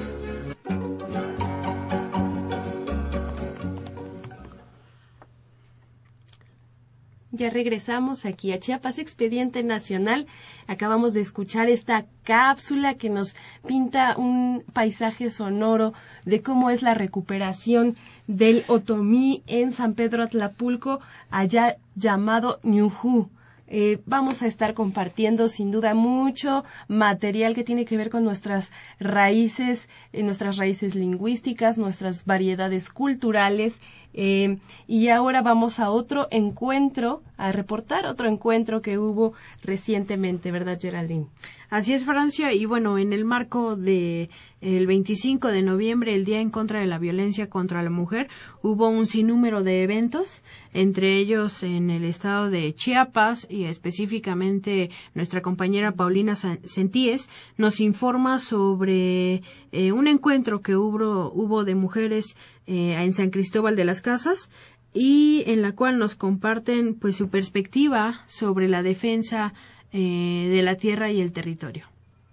Ya regresamos aquí a Chiapas Expediente Nacional. Acabamos de escuchar esta cápsula que nos pinta un paisaje sonoro de cómo es la recuperación del otomí en San Pedro Atlapulco, allá llamado Ñujú. Eh, vamos a estar compartiendo sin duda mucho material que tiene que ver con nuestras raíces, eh, nuestras raíces lingüísticas, nuestras variedades culturales. Eh, y ahora vamos a otro encuentro, a reportar otro encuentro que hubo recientemente, ¿verdad, Geraldine? Así es, Francia, y bueno, en el marco de el veinticinco de noviembre, el Día en contra de la Violencia contra la Mujer, hubo un sinnúmero de eventos, entre ellos en el estado de Chiapas, y específicamente nuestra compañera Paulina Sentíes nos informa sobre eh, un encuentro que hubo, hubo de mujeres eh, en San Cristóbal de las Casas, y en la cual nos comparten pues su perspectiva sobre la defensa eh, de la tierra y el territorio.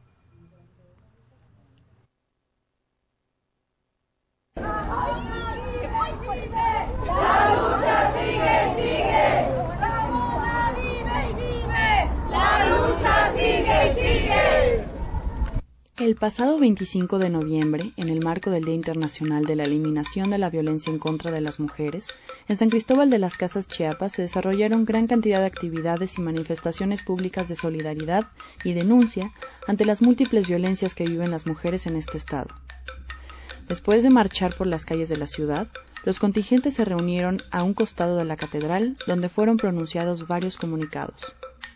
La lucha sigue, sigue. Ramona vive y vive. La lucha sigue, sigue. El pasado veinticinco de noviembre, en el marco del Día Internacional de la Eliminación de la Violencia en contra de las Mujeres, en San Cristóbal de las Casas, Chiapas, se desarrollaron gran cantidad de actividades y manifestaciones públicas de solidaridad y denuncia ante las múltiples violencias que viven las mujeres en este estado. Después de marchar por las calles de la ciudad, los contingentes se reunieron a un costado de la catedral, donde fueron pronunciados varios comunicados.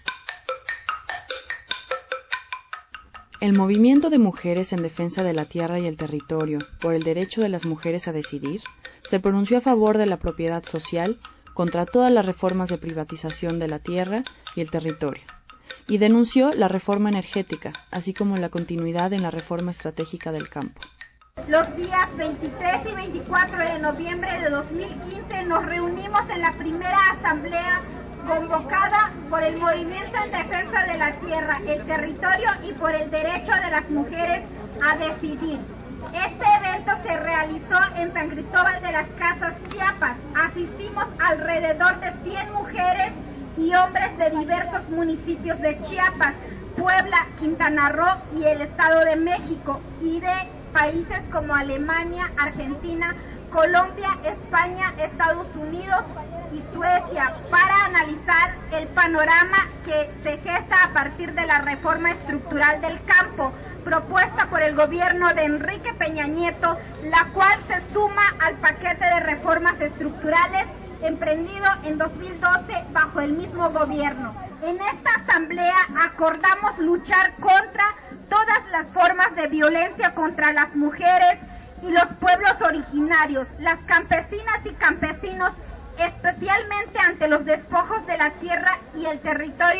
El movimiento de mujeres en defensa de la tierra y el territorio por el derecho de las mujeres a decidir se pronunció a favor de la propiedad social contra todas las reformas de privatización de la tierra y el territorio y denunció la reforma energética, así como la continuidad en la reforma estratégica del campo. Los días veintitrés y veinticuatro de noviembre de dos mil quince nos reunimos en la primera asamblea convocada por el Movimiento en Defensa de la Tierra, el Territorio y por el Derecho de las Mujeres a Decidir. Este evento se realizó en San Cristóbal de las Casas, Chiapas. Asistimos alrededor de cien mujeres y hombres de diversos municipios de Chiapas, Puebla, Quintana Roo y el Estado de México, y de países como Alemania, Argentina, Colombia, España, Estados Unidos y Suecia, para analizar el panorama que se gesta a partir de la reforma estructural del campo propuesta por el gobierno de Enrique Peña Nieto, la cual se suma al paquete de reformas estructurales emprendido en dos mil doce bajo el mismo gobierno. En esta asamblea acordamos luchar contra todas las formas de violencia contra las mujeres y los pueblos originarios, las campesinas y campesinos, especialmente ante los despojos de la tierra y el territorio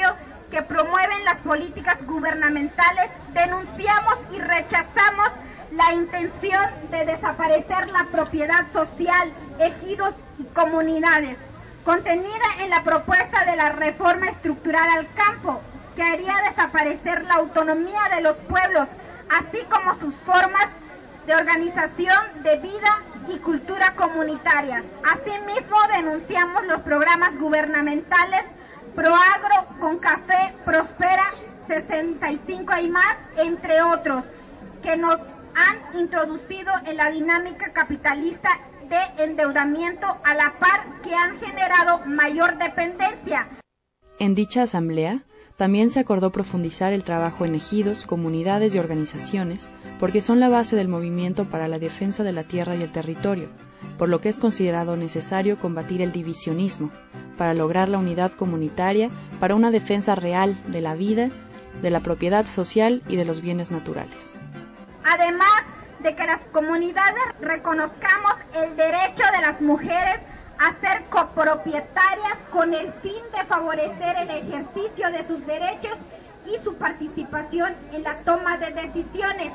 que promueven las políticas gubernamentales, denunciamos y rechazamos la intención de desaparecer la propiedad social, ejidos y comunidades, contenida en la propuesta de la reforma estructural al campo, que haría desaparecer la autonomía de los pueblos, así como sus formas de organización de vida y cultura comunitaria. Asimismo, denunciamos los programas gubernamentales Proagro, Concafé, Prospera, sesenta y cinco y más, entre otros, que nos han introducido en la dinámica capitalista de endeudamiento a la par que han generado mayor dependencia. En dicha asamblea, también se acordó profundizar el trabajo en ejidos, comunidades y organizaciones, porque son la base del movimiento para la defensa de la tierra y el territorio, por lo que es considerado necesario combatir el divisionismo, para lograr la unidad comunitaria, para una defensa real de la vida, de la propiedad social y de los bienes naturales. Además de que las comunidades reconozcamos el derecho de las mujeres a ser copropietarias con el fin de favorecer el ejercicio de sus derechos y su participación en la toma de decisiones.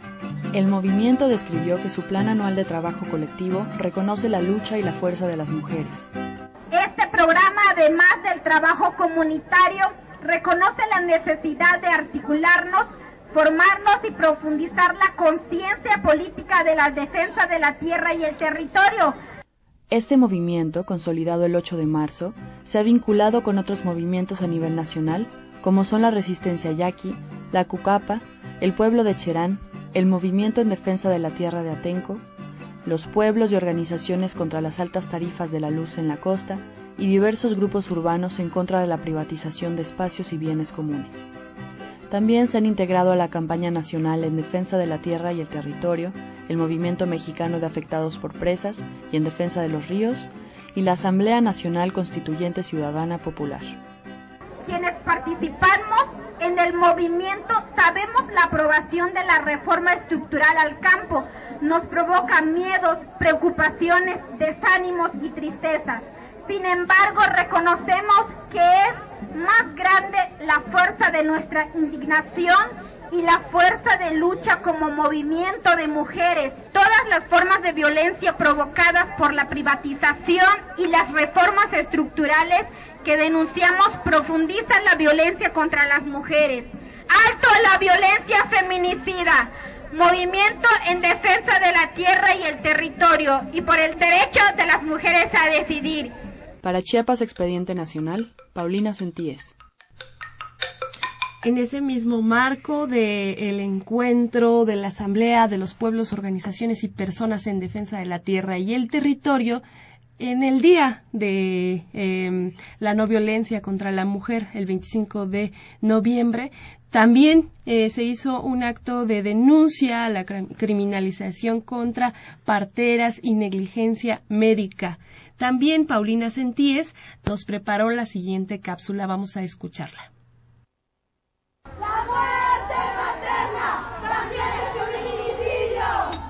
El movimiento describió que su plan anual de trabajo colectivo reconoce la lucha y la fuerza de las mujeres. Este programa, además del trabajo comunitario, reconoce la necesidad de articularnos, formarnos y profundizar la conciencia política de la defensa de la tierra y el territorio. Este movimiento, consolidado el ocho de marzo, se ha vinculado con otros movimientos a nivel nacional, como son la Resistencia Yaqui, la Cucapa, el pueblo de Cherán, el Movimiento en Defensa de la Tierra de Atenco, los pueblos y organizaciones contra las altas tarifas de la luz en la costa y diversos grupos urbanos en contra de la privatización de espacios y bienes comunes. También se han integrado a la campaña nacional en defensa de la tierra y el territorio, el Movimiento Mexicano de Afectados por Presas y en defensa de los ríos, y la Asamblea Nacional Constituyente Ciudadana Popular. Quienes participamos en el movimiento sabemos la aprobación de la reforma estructural al campo nos provoca miedos, preocupaciones, desánimos y tristezas. Sin embargo, reconocemos que es más grande la fuerza de nuestra indignación y la fuerza de lucha como movimiento de mujeres. Todas las formas de violencia provocadas por la privatización y las reformas estructurales que denunciamos profundizan la violencia contra las mujeres. ¡Alto a la violencia feminicida! Movimiento en defensa de la tierra y el territorio y por el derecho de las mujeres a decidir. Para Chiapas Expediente Nacional, Paulina Sentíes. En ese mismo marco del encuentro de la Asamblea de los Pueblos, Organizaciones y Personas en Defensa de la Tierra y el Territorio, en el Día de eh, la No Violencia contra la Mujer, el veinticinco de noviembre, también eh, se hizo un acto de denuncia a la criminalización contra parteras y negligencia médica. También Paulina Sentíes nos preparó la siguiente cápsula, vamos a escucharla. La muerte materna también es un feminicidio.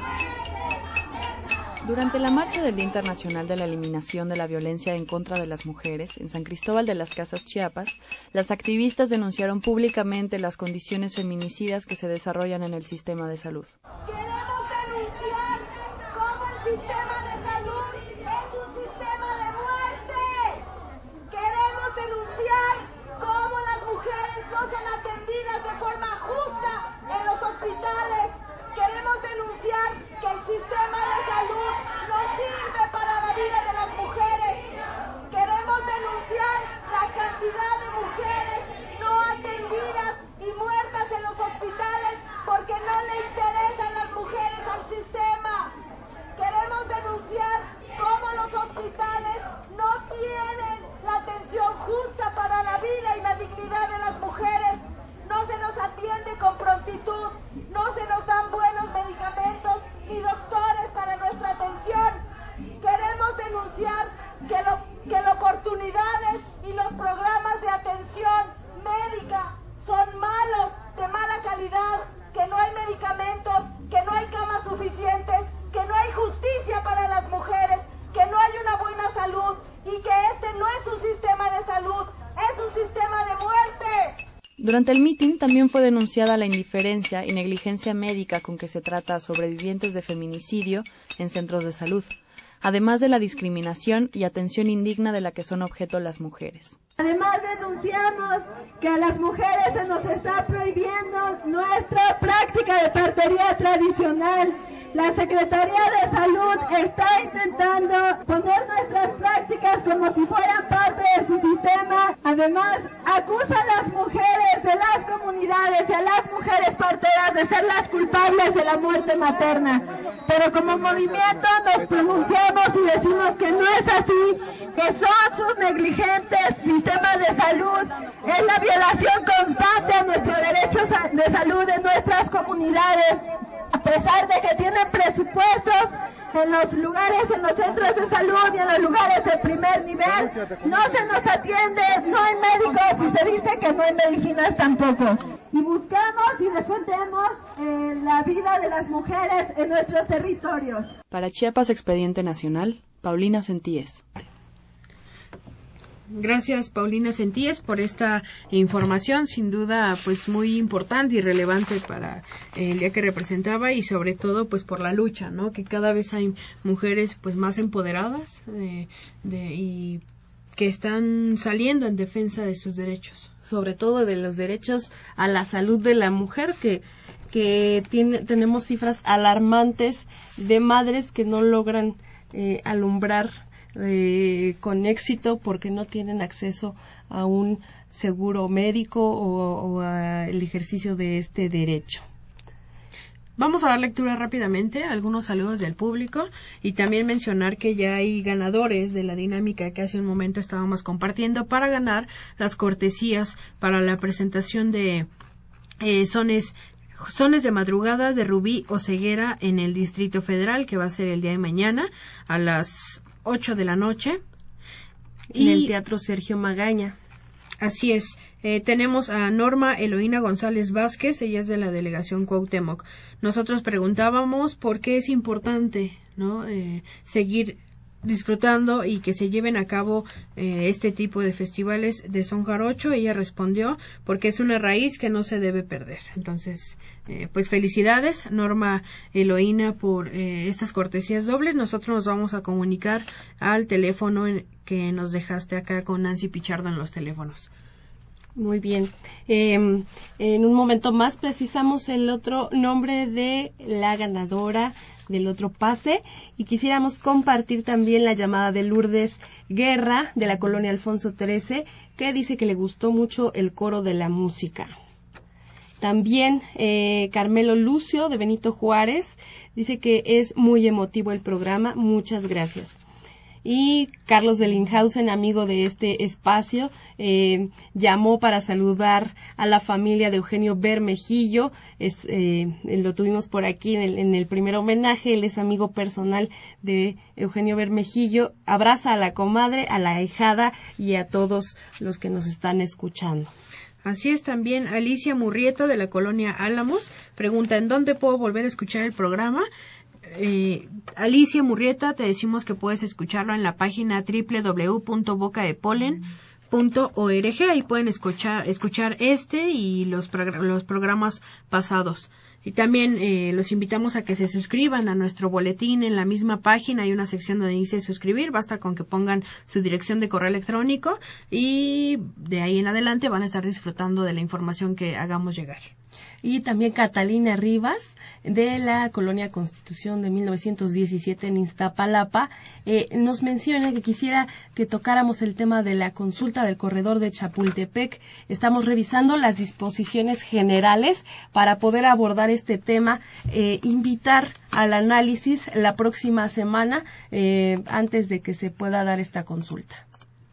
Durante la marcha del Día Internacional de la Eliminación de la Violencia en contra de las Mujeres en San Cristóbal de las Casas, Chiapas, las activistas denunciaron públicamente las condiciones feminicidas que se desarrollan en el sistema de salud. Queremos denunciar cómo el sistema de salud es un sistema de muerte. Queremos denunciar cómo las mujeres no son atendidas de forma justa en los hospitales. Queremos denunciar que el sistema de salud no sirve para la vida de las mujeres. Queremos denunciar la cantidad de mujeres no atendidas y muertas en los hospitales porque no le interesan las mujeres al sistema. Queremos denunciar cómo los hospitales no tienen la atención justa para la vida y la dignidad de las mujeres. No se nos atiende con prontitud, no se nos dan buenos medicamentos ni doctores para nuestra atención. Queremos denunciar que, lo, que las oportunidades y los programas de atención médica son malos, de mala calidad, que no hay medicamentos, que no hay camas suficientes, que no hay justicia para las mujeres, que no hay una buena salud y que este no es un sistema de salud, es un sistema de muerte. Durante el mitin también fue denunciada la indiferencia y negligencia médica con que se trata a sobrevivientes de feminicidio en centros de salud, además de la discriminación y atención indigna de la que son objeto las mujeres. Además denunciamos que a las mujeres se nos está prohibiendo nuestra práctica de partería tradicional. La Secretaría de Salud está intentando poner nuestras prácticas como si fueran parte de su sistema. Además, acusa a las mujeres de las comunidades y a las mujeres parteras de ser las culpables de la muerte materna. Pero como movimiento nos pronunciamos y decimos que no es así, que son sus negligentes sistemas de salud, es la violación constante a nuestros derechos de salud en nuestras comunidades. A pesar de que tienen presupuestos en los lugares, en los centros de salud y en los lugares de primer nivel, no se nos atiende, no hay médicos y se dice que no hay medicinas tampoco. Y buscamos y defendemos eh, la vida de las mujeres en nuestros territorios. Para Chiapas Expediente Nacional, Paulina Sentíes. Gracias, Paulina Sentíes, por esta información, sin duda, pues muy importante y relevante para el día que representaba y sobre todo, pues por la lucha, ¿no? Que cada vez hay mujeres, pues más empoderadas eh, de, y que están saliendo en defensa de sus derechos. Sobre todo de los derechos a la salud de la mujer, que que tiene, tenemos cifras alarmantes de madres que no logran eh, alumbrar Eh, con éxito porque no tienen acceso a un seguro médico o, o al ejercicio de este derecho. Vamos a dar lectura rápidamente a algunos saludos del público y también mencionar que ya hay ganadores de la dinámica que hace un momento estábamos compartiendo para ganar las cortesías para la presentación de eh, sones Sones de madrugada de Rubí Oseguera en el Distrito Federal, que va a ser el día de mañana a las ocho de la noche. En y el Teatro Sergio Magaña. Así es. Eh, tenemos a Norma Eloína González Vázquez, ella es de la delegación Cuauhtémoc. Nosotros preguntábamos por qué es importante, ¿no? Eh, seguir disfrutando y que se lleven a cabo eh, este tipo de festivales de son jarocho. Ella respondió porque es una raíz que no se debe perder. Entonces, eh, pues felicidades, Norma Eloína, por eh, estas cortesías dobles. Nosotros nos vamos a comunicar al teléfono en, que nos dejaste acá con Nancy Pichardo en los teléfonos. Muy bien. Eh, en un momento más precisamos el otro nombre de la ganadora del otro pase y quisiéramos compartir también la llamada de Lourdes Guerra de la colonia Alfonso trece, que dice que le gustó mucho el coro de la música. También eh, Carmelo Lucio de Benito Juárez dice que es muy emotivo el programa, muchas gracias. Y Carlos de Linhausen, amigo de este espacio, eh, llamó para saludar a la familia de Eugenio Bermejillo. Es, eh, lo tuvimos por aquí en el, en el primer homenaje. Él es amigo personal de Eugenio Bermejillo. Abraza a la comadre, a la ahijada y a todos los que nos están escuchando. Así es, también Alicia Murrieta de la colonia Álamos pregunta ¿en dónde puedo volver a escuchar el programa? Eh, Alicia Murrieta, te decimos que puedes escucharlo en la página doble u doble u doble u punto boca de polen punto org. Ahí pueden escuchar, escuchar este y los, progr- los programas pasados. Y también eh, los invitamos a que se suscriban a nuestro boletín. En la misma página hay una sección donde dice suscribir, basta con que pongan su dirección de correo electrónico y de ahí en adelante van a estar disfrutando de la información que hagamos llegar. Y también Catalina Rivas, de la Colonia Constitución de mil novecientos diecisiete en Iztapalapa, eh, nos menciona que quisiera que tocáramos el tema de la consulta del corredor de Chapultepec. Estamos revisando las disposiciones generales para poder abordar este tema, eh, invitar al análisis la próxima semana, eh, antes de que se pueda dar esta consulta.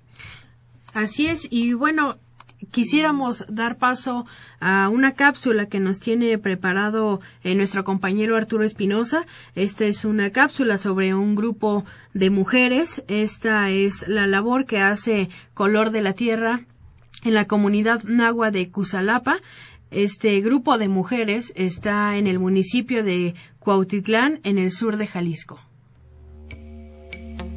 Así es, y bueno, quisiéramos dar paso a una cápsula que nos tiene preparado eh, nuestro compañero Arturo Espinosa. Esta es una cápsula sobre un grupo de mujeres. Esta es la labor que hace Color de la Tierra en la comunidad nahua de Cusalapa. Este grupo de mujeres está en el municipio de Cuautitlán, en el sur de Jalisco.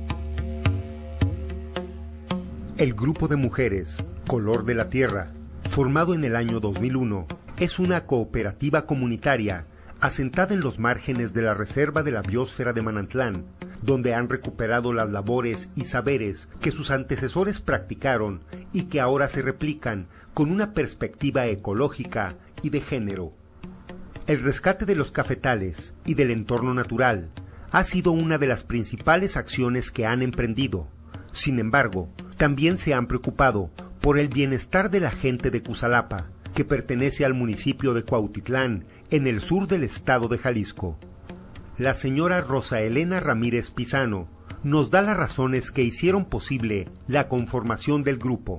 El grupo de mujeres Color de la Tierra formado en el año dos mil uno, es una cooperativa comunitaria asentada en los márgenes de la Reserva de la Biosfera de Manantlán, donde han recuperado las labores y saberes que sus antecesores practicaron y que ahora se replican con una perspectiva ecológica y de género. El rescate de los cafetales y del entorno natural ha sido una de las principales acciones que han emprendido. Sin embargo, también se han preocupado por el bienestar de la gente de Cusalapa, que pertenece al municipio de Cuautitlán, en el sur del estado de Jalisco. La señora Rosa Elena Ramírez Pizano nos da las razones que hicieron posible la conformación del grupo.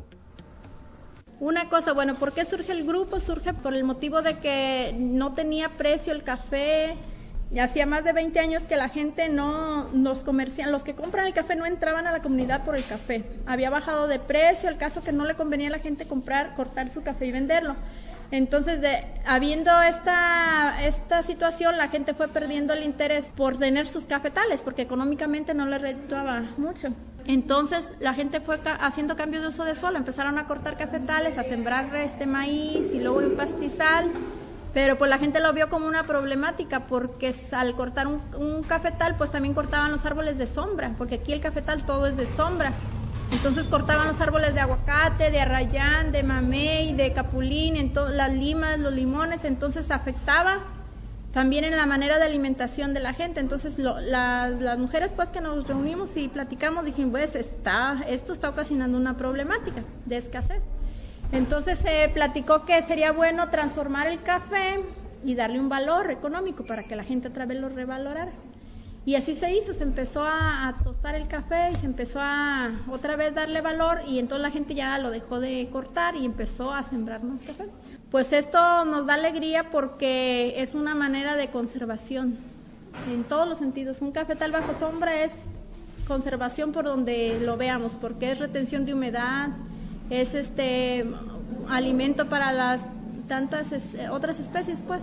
Una cosa, bueno, ¿por qué surge el grupo? Surge por el motivo de que no tenía precio el café. Y hacía más de veinte años que la gente no, los comerciantes, los que compran el café no entraban a la comunidad por el café. Había bajado de precio, el caso que no le convenía a la gente comprar, cortar su café y venderlo. Entonces, de, habiendo esta, esta situación, la gente fue perdiendo el interés por tener sus cafetales, porque económicamente no le redituaba mucho. Entonces, la gente fue ca- haciendo cambio de uso de suelo, empezaron a cortar cafetales, a sembrar este maíz y luego un pastizal. Pero pues la gente lo vio como una problemática, porque al cortar un, un cafetal, pues también cortaban los árboles de sombra, porque aquí el cafetal todo es de sombra. Entonces cortaban los árboles de aguacate, de arrayán, de mamey, de capulín, ento- las limas, los limones, entonces afectaba también en la manera de alimentación de la gente. Entonces lo, la, las mujeres pues que nos reunimos y platicamos, dijimos, pues está, esto está ocasionando una problemática de escasez. Entonces se eh, platicó que sería bueno transformar el café y darle un valor económico para que la gente otra vez lo revalorara. Y así se hizo, se empezó a, a tostar el café y se empezó a otra vez darle valor, y entonces la gente ya lo dejó de cortar y empezó a sembrar más café. Pues esto nos da alegría porque es una manera de conservación en todos los sentidos. Un cafetal bajo sombra es conservación por donde lo veamos, porque es retención de humedad, es este alimento para las tantas es, otras especies, pues,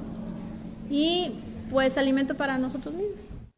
y pues alimento para nosotros mismos.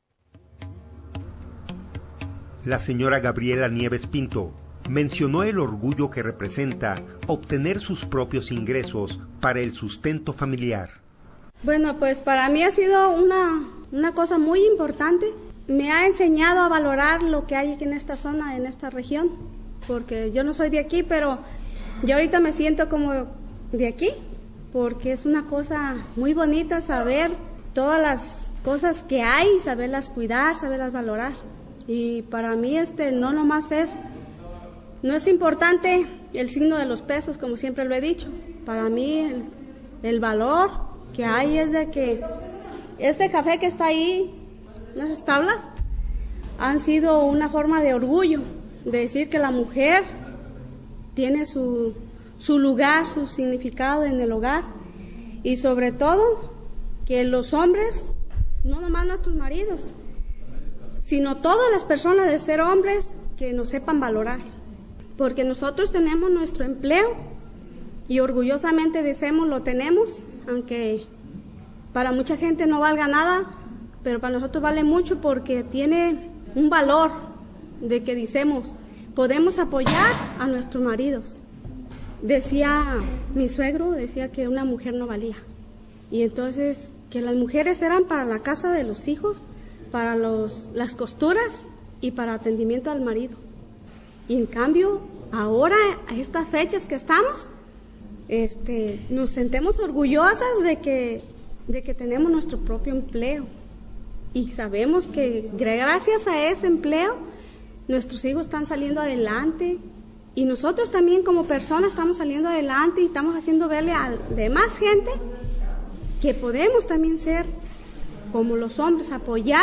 La señora Gabriela Nieves Pinto mencionó el orgullo que representa obtener sus propios ingresos para el sustento familiar. Bueno, pues para mí ha sido una, una cosa muy importante. Me ha enseñado a valorar lo que hay aquí en esta zona, en esta región, porque yo no soy de aquí, pero yo ahorita me siento como de aquí, porque es una cosa muy bonita saber todas las cosas que hay, saberlas cuidar, saberlas valorar. Y para mí este no nomás es, no es importante el signo de los pesos, como siempre lo he dicho. Para mí el, el valor que hay es de que este café que está ahí, las tablas, han sido una forma de orgullo, de decir que la mujer tiene su, su lugar, su significado en el hogar, y sobre todo que los hombres, no nomás nuestros maridos, sino todas las personas de ser hombres, que nos sepan valorar, porque nosotros tenemos nuestro empleo y orgullosamente decimos lo tenemos, aunque para mucha gente no valga nada, pero para nosotros vale mucho porque tiene un valor de que decimos, podemos apoyar a nuestros maridos. Decía mi suegro, decía que una mujer no valía, y entonces que las mujeres eran para la casa de los hijos, para los, las costuras y para atendimiento al marido. Y en cambio, ahora, a estas fechas que estamos, este, nos sentimos orgullosas de que, de que tenemos nuestro propio empleo. Y sabemos que gracias a ese empleo, nuestros hijos están saliendo adelante. Y nosotros también como personas estamos saliendo adelante y estamos haciendo verle a demás gente que podemos también ser como los hombres, apoyar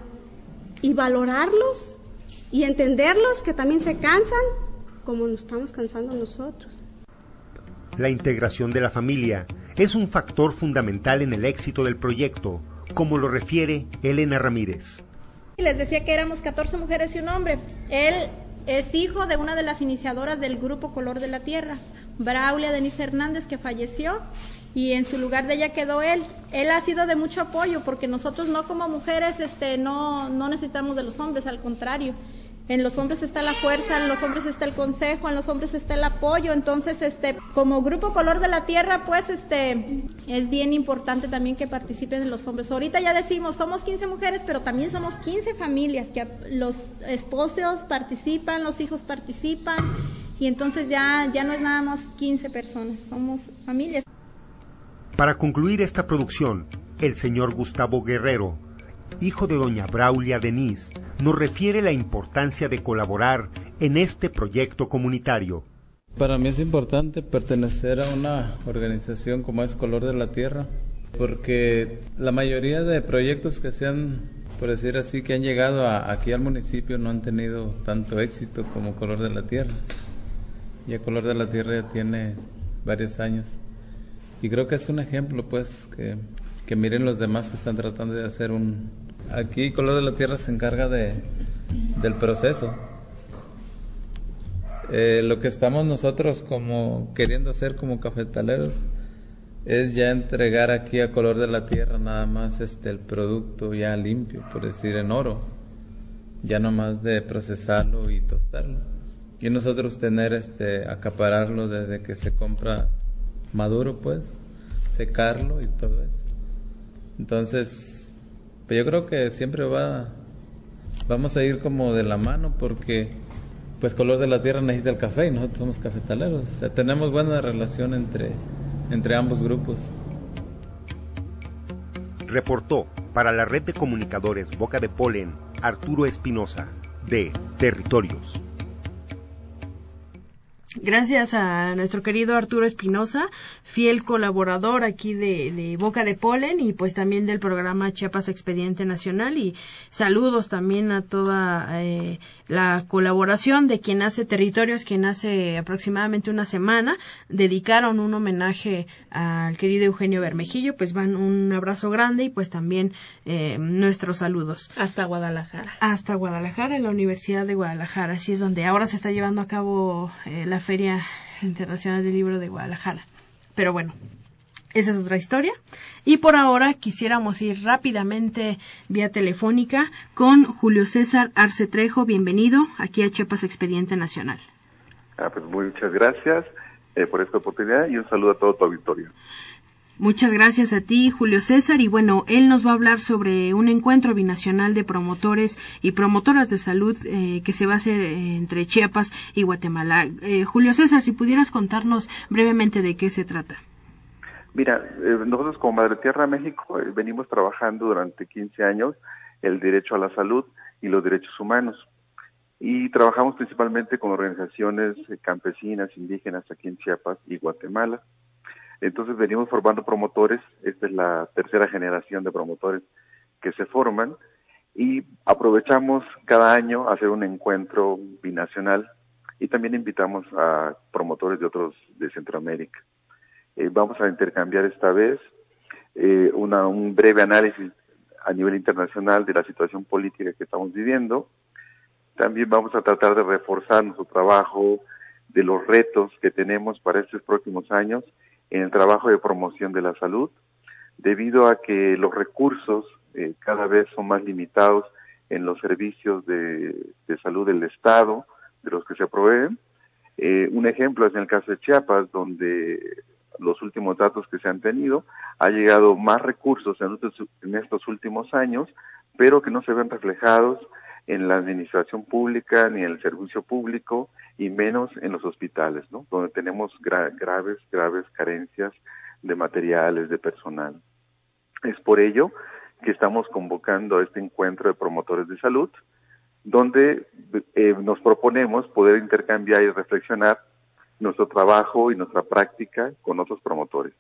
y valorarlos y entenderlos, que también se cansan como nos estamos cansando nosotros. La integración de la familia es un factor fundamental en el éxito del proyecto, como lo refiere Elena Ramírez. Les decía que éramos catorce mujeres y un hombre. Él es hijo de una de las iniciadoras del grupo Color de la Tierra, Braulia Denise Hernández, que falleció, y en su lugar de ella quedó él. Él ha sido de mucho apoyo, porque nosotros no como mujeres este, no, no necesitamos de los hombres, al contrario. En los hombres está la fuerza, en los hombres está el consejo, en los hombres está el apoyo. Entonces, este, como Grupo Color de la Tierra, pues, este, es bien importante también que participen en los hombres. Ahorita ya decimos, somos quince mujeres, pero también somos quince familias, que los esposos participan, los hijos participan, y entonces ya, ya no es nada más quince personas, somos familias. Para concluir esta producción, el señor Gustavo Guerrero, hijo de doña Braulia Denise, nos refiere la importancia de colaborar en este proyecto comunitario. Para mí es importante pertenecer a una organización como es Color de la Tierra, porque la mayoría de proyectos que se han, por decir así, que han llegado a, aquí al municipio no han tenido tanto éxito como Color de la Tierra. Ya Color de la Tierra ya tiene varios años. Y creo que es un ejemplo, pues, que, que miren los demás que están tratando de hacer un... Aquí Color de la Tierra se encarga de, del proceso. Eh, lo que estamos nosotros como queriendo hacer como cafetaleros es ya entregar aquí a Color de la Tierra nada más este el producto ya limpio, por decir en oro, ya no más de procesarlo y tostarlo. Y nosotros tener este acapararlo desde que se compra maduro, pues, secarlo y todo eso. Entonces, pues yo creo que siempre va vamos a ir como de la mano, porque pues Color de la Tierra necesita el café y nosotros somos cafetaleros. O sea, tenemos buena relación entre, entre ambos grupos. Reportó para la red de comunicadores Boca de Polen, Arturo Espinosa, de Territorios. Gracias a nuestro querido Arturo Espinosa, fiel colaborador aquí de, de Boca de Polen y pues también del programa Chiapas Expediente Nacional, y saludos también a toda eh, la colaboración de quien hace Territorios, quien hace aproximadamente una semana dedicaron un homenaje al querido Eugenio Bermejillo. Pues van un abrazo grande y pues también eh, nuestros saludos. Hasta Guadalajara. Hasta Guadalajara, en la Universidad de Guadalajara, así es donde ahora se está llevando a cabo eh, la Feria Internacional del Libro de Guadalajara. Pero bueno, esa es otra historia. Y por ahora quisiéramos ir rápidamente vía telefónica con Julio César Arce Trejo. Bienvenido aquí a Chiapas Expediente Nacional. Ah, pues muchas gracias eh, por esta oportunidad y un saludo a todo tu auditorio. Muchas gracias a ti, Julio César, y bueno, él nos va a hablar sobre un encuentro binacional de promotores y promotoras de salud eh, que se va a hacer eh, entre Chiapas y Guatemala. Eh, Julio César, si pudieras contarnos brevemente de qué se trata. Mira, eh, nosotros como Madre Tierra México eh, venimos trabajando durante quince años el derecho a la salud y los derechos humanos, y trabajamos principalmente con organizaciones eh, campesinas, indígenas aquí en Chiapas y Guatemala. Entonces venimos formando promotores, esta es la tercera generación de promotores que se forman, y aprovechamos cada año a hacer un encuentro binacional y también invitamos a promotores de otros de Centroamérica. Eh, vamos a intercambiar esta vez eh, una, un breve análisis a nivel internacional de la situación política que estamos viviendo. También vamos a tratar de reforzar nuestro trabajo, de los retos que tenemos para estos próximos años en el trabajo de promoción de la salud, debido a que los recursos eh, cada vez son más limitados en los servicios de, de salud del Estado, de los que se proveen. Eh, un ejemplo es en el caso de Chiapas, donde los últimos datos que se han tenido, ha llegado más recursos en estos, en estos últimos años, pero que no se ven reflejados en la administración pública ni en el servicio público, y menos en los hospitales, ¿no? Donde tenemos gra- graves, graves carencias de materiales, de personal. Es por ello que estamos convocando a este encuentro de promotores de salud, donde eh, nos proponemos poder intercambiar y reflexionar nuestro trabajo y nuestra práctica con otros promotores.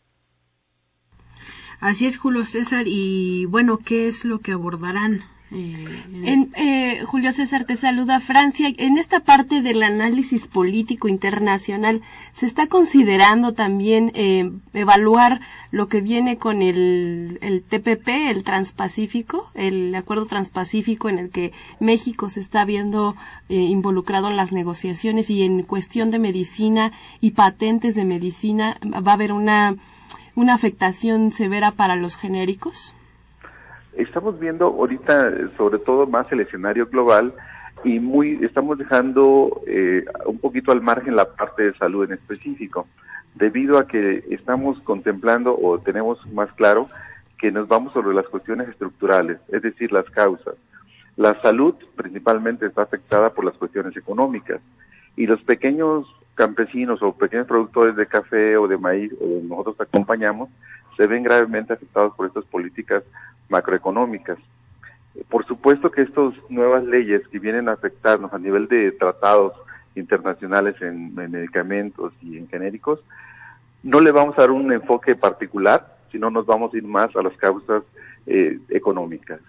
Así es, Julio César, y bueno, ¿qué es lo que abordarán? Eh, en, eh, Julio César, te saluda Francia. En esta parte del análisis político internacional, ¿se está considerando también eh, evaluar lo que viene con el, el T P P, el Transpacífico, el Acuerdo Transpacífico, en el que México se está viendo eh, involucrado en las negociaciones, y en cuestión de medicina y patentes de medicina va a haber una, una afectación severa para los genéricos? Estamos viendo ahorita, sobre todo más el escenario global, y muy estamos dejando eh, un poquito al margen la parte de salud en específico, debido a que estamos contemplando o tenemos más claro que nos vamos sobre las cuestiones estructurales, es decir, las causas. La salud principalmente está afectada por las cuestiones económicas, y los pequeños campesinos o pequeños productores de café o de maíz, o nosotros acompañamos, se ven gravemente afectados por estas políticas macroeconómicas. Por supuesto que estas nuevas leyes que vienen a afectarnos a nivel de tratados internacionales en, en medicamentos y en genéricos, no le vamos a dar un enfoque particular, sino nos vamos a ir más a las causas eh, económicas.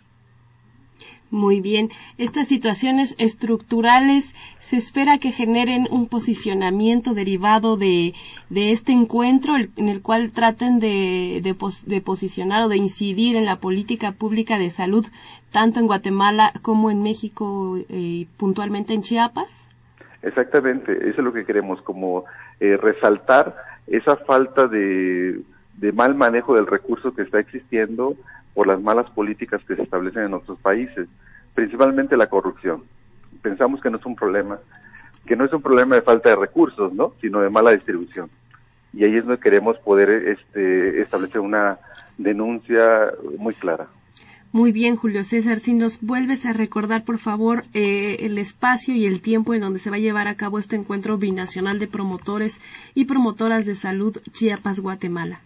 Muy bien. Estas situaciones estructurales se espera que generen un posicionamiento derivado de, de este encuentro el, en el cual traten de, de, pos, de posicionar o de incidir en la política pública de salud tanto en Guatemala como en México y eh, puntualmente en Chiapas. Exactamente, eso es lo que queremos, como eh, resaltar esa falta de, de mal manejo del recurso que está existiendo por las malas políticas que se establecen en nuestros países, principalmente la corrupción. Pensamos que no es un problema, que no es un problema de falta de recursos, ¿no?, sino de mala distribución. Y ahí es donde queremos poder este, establecer una denuncia muy clara. Muy bien, Julio César, si nos vuelves a recordar, por favor, eh, el espacio y el tiempo en donde se va a llevar a cabo este encuentro binacional de promotores y promotoras de salud Chiapas-Guatemala.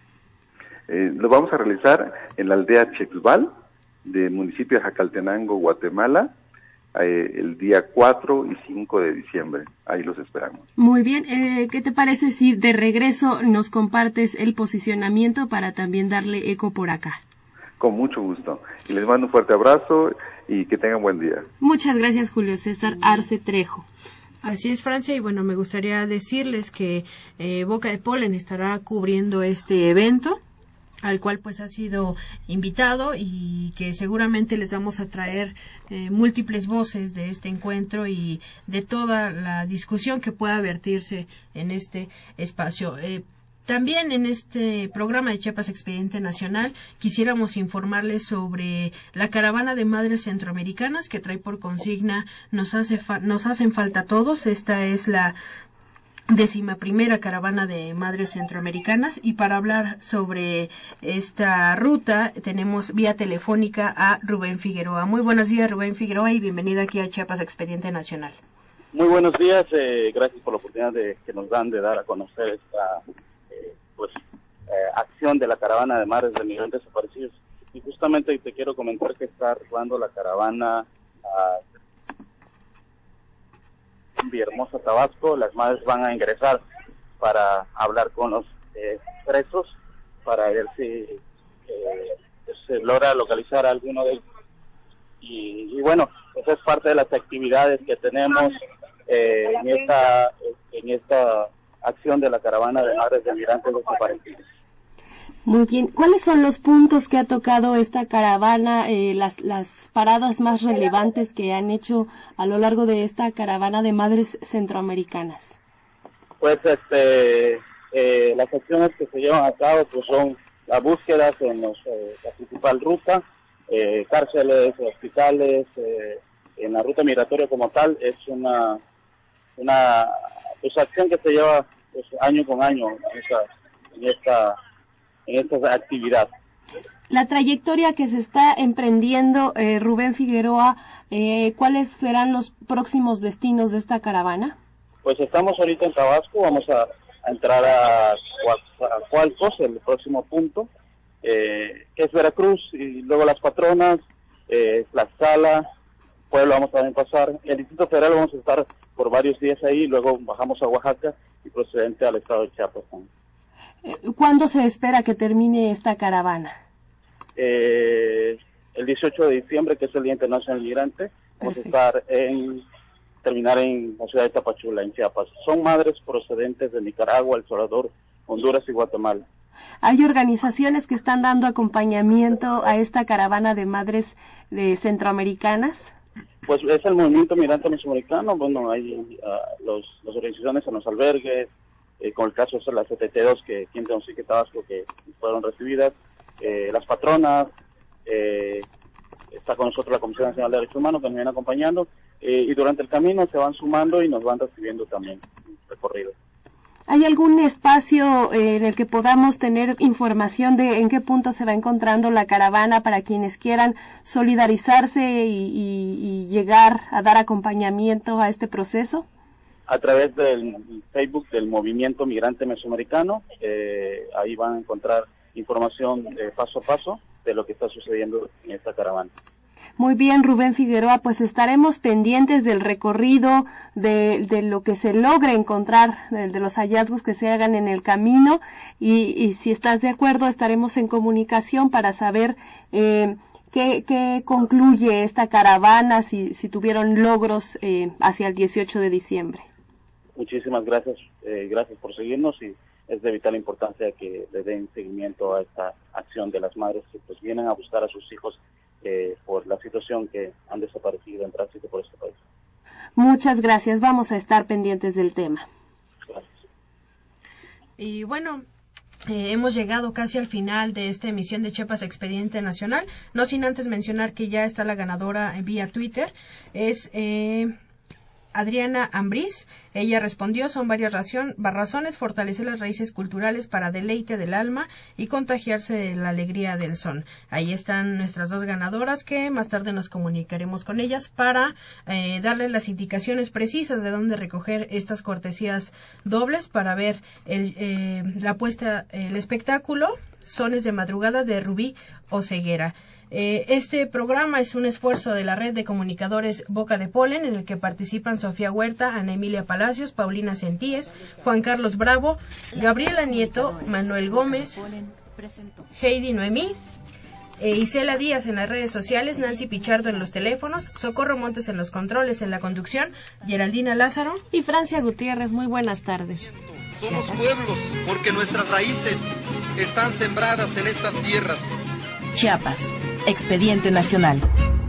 Eh, lo vamos a realizar en la aldea Chexval, del municipio de Jacaltenango, Guatemala, eh, el día cuatro y cinco de diciembre. Ahí los esperamos. Muy bien, eh, ¿qué te parece si de regreso nos compartes el posicionamiento para también darle eco por acá? Con mucho gusto. Y les mando un fuerte abrazo y que tengan buen día. Muchas gracias, Julio César Arce Trejo. Así es, Francia, y bueno, me gustaría decirles que eh, Boca de Polen estará cubriendo este evento, al cual pues ha sido invitado y que seguramente les vamos a traer eh, múltiples voces de este encuentro y de toda la discusión que pueda vertirse en este espacio. Eh, También en este programa de Chiapas Expediente Nacional quisiéramos informarles sobre la caravana de madres centroamericanas que trae por consigna Nos hace fa- nos hacen falta todos. Esta es la décima primera caravana de madres centroamericanas, y para hablar sobre esta ruta tenemos vía telefónica a Rubén Figueroa. Muy buenos días, Rubén Figueroa, y bienvenido aquí a Chiapas Expediente Nacional. Muy buenos días, eh, gracias por la oportunidad de, que nos dan de dar a conocer esta eh, pues eh, acción de la caravana de madres de migrantes desaparecidos. Y justamente te quiero comentar que está arribando la caravana a Villahermosa, Tabasco. Las madres van a ingresar para hablar con los eh, presos para ver si eh, se logra localizar a alguno de ellos. Y, y bueno, esa es parte de las actividades que tenemos eh, en esta en esta acción de la caravana de madres de migrantes desaparecidos. Muy bien. ¿Cuáles son los puntos que ha tocado esta caravana, eh, las, las paradas más relevantes que han hecho a lo largo de esta caravana de madres centroamericanas? Pues este, eh, las acciones que se llevan a cabo pues son las búsquedas en los, eh, la principal ruta, eh, cárceles, hospitales, eh, en la ruta migratoria como tal. Es una una pues, acción que se lleva pues, año con año en esta, en esta en esta actividad. La trayectoria que se está emprendiendo, eh, Rubén Figueroa, eh, ¿cuáles serán los próximos destinos de esta caravana? Pues estamos ahorita en Tabasco, vamos a, a entrar a, a Coalcos, el próximo punto, eh, que es Veracruz, y luego Las Patronas, eh, Tlaxcala, Puebla vamos a también pasar. El Distrito Federal vamos a estar por varios días ahí, luego bajamos a Oaxaca y procedente al estado de Chiapas también. ¿Cuándo se espera que termine esta caravana? Eh, el dieciocho de diciembre, que es el Día Internacional del Migrante, vamos Perfecto. a estar en terminar en la ciudad de Tapachula, en Chiapas. Son madres procedentes de Nicaragua, El Salvador, Honduras y Guatemala. ¿Hay organizaciones que están dando acompañamiento a esta caravana de madres de centroamericanas? Pues es el movimiento migrante mesoamericano. Bueno, hay uh, los, las organizaciones en los albergues, Eh, con el caso de las setenta y dos que aquí en Tegucigalpa, Tabasco, que fueron recibidas, eh, las patronas, eh, está con nosotros la Comisión Nacional de Derechos Humanos que nos viene acompañando, eh, y durante el camino se van sumando y nos van recibiendo también recorrido. ¿Hay algún espacio eh, en el que podamos tener información de en qué punto se va encontrando la caravana para quienes quieran solidarizarse y, y, y llegar a dar acompañamiento a este proceso? A través del Facebook del Movimiento Migrante Mesoamericano, eh, ahí van a encontrar información eh, paso a paso de lo que está sucediendo en esta caravana. Muy bien, Rubén Figueroa, pues estaremos pendientes del recorrido, de, de lo que se logre encontrar, de, de los hallazgos que se hagan en el camino, y, y si estás de acuerdo estaremos en comunicación para saber eh, qué, qué concluye esta caravana, si, si tuvieron logros eh, hacia el dieciocho de diciembre. Muchísimas gracias, eh, gracias por seguirnos, y es de vital importancia que le den seguimiento a esta acción de las madres que pues vienen a buscar a sus hijos Eh, por la situación que han desaparecido en tránsito por este país. Muchas gracias, vamos a estar pendientes del tema. Gracias. Y bueno, eh, hemos llegado casi al final de esta emisión de Chiapas Expediente Nacional, no sin antes mencionar que ya está la ganadora vía Twitter, es eh, Adriana Ambriz. Ella respondió: son varias ración, razones, fortalecer las raíces culturales para deleite del alma y contagiarse de la alegría del son. Ahí están nuestras dos ganadoras, que más tarde nos comunicaremos con ellas para eh, darle las indicaciones precisas de dónde recoger estas cortesías dobles para ver el, eh, la puesta, el espectáculo Sones de Madrugada de Rubí Oseguera. Este programa es un esfuerzo de la red de comunicadores Boca de Polen, en el que participan Sofía Huerta, Ana Emilia Palacios, Paulina Sentíes, Juan Carlos Bravo, Gabriela Nieto, Manuel Gómez, Heidi Noemí, e Isela Díaz en las redes sociales, Nancy Pichardo en los teléfonos, Socorro Montes en los controles, en la conducción, Geraldina Lázaro y Francia Gutiérrez. Muy buenas tardes. Somos pueblos porque nuestras raíces están sembradas en estas tierras. Chiapas, Expediente Nacional.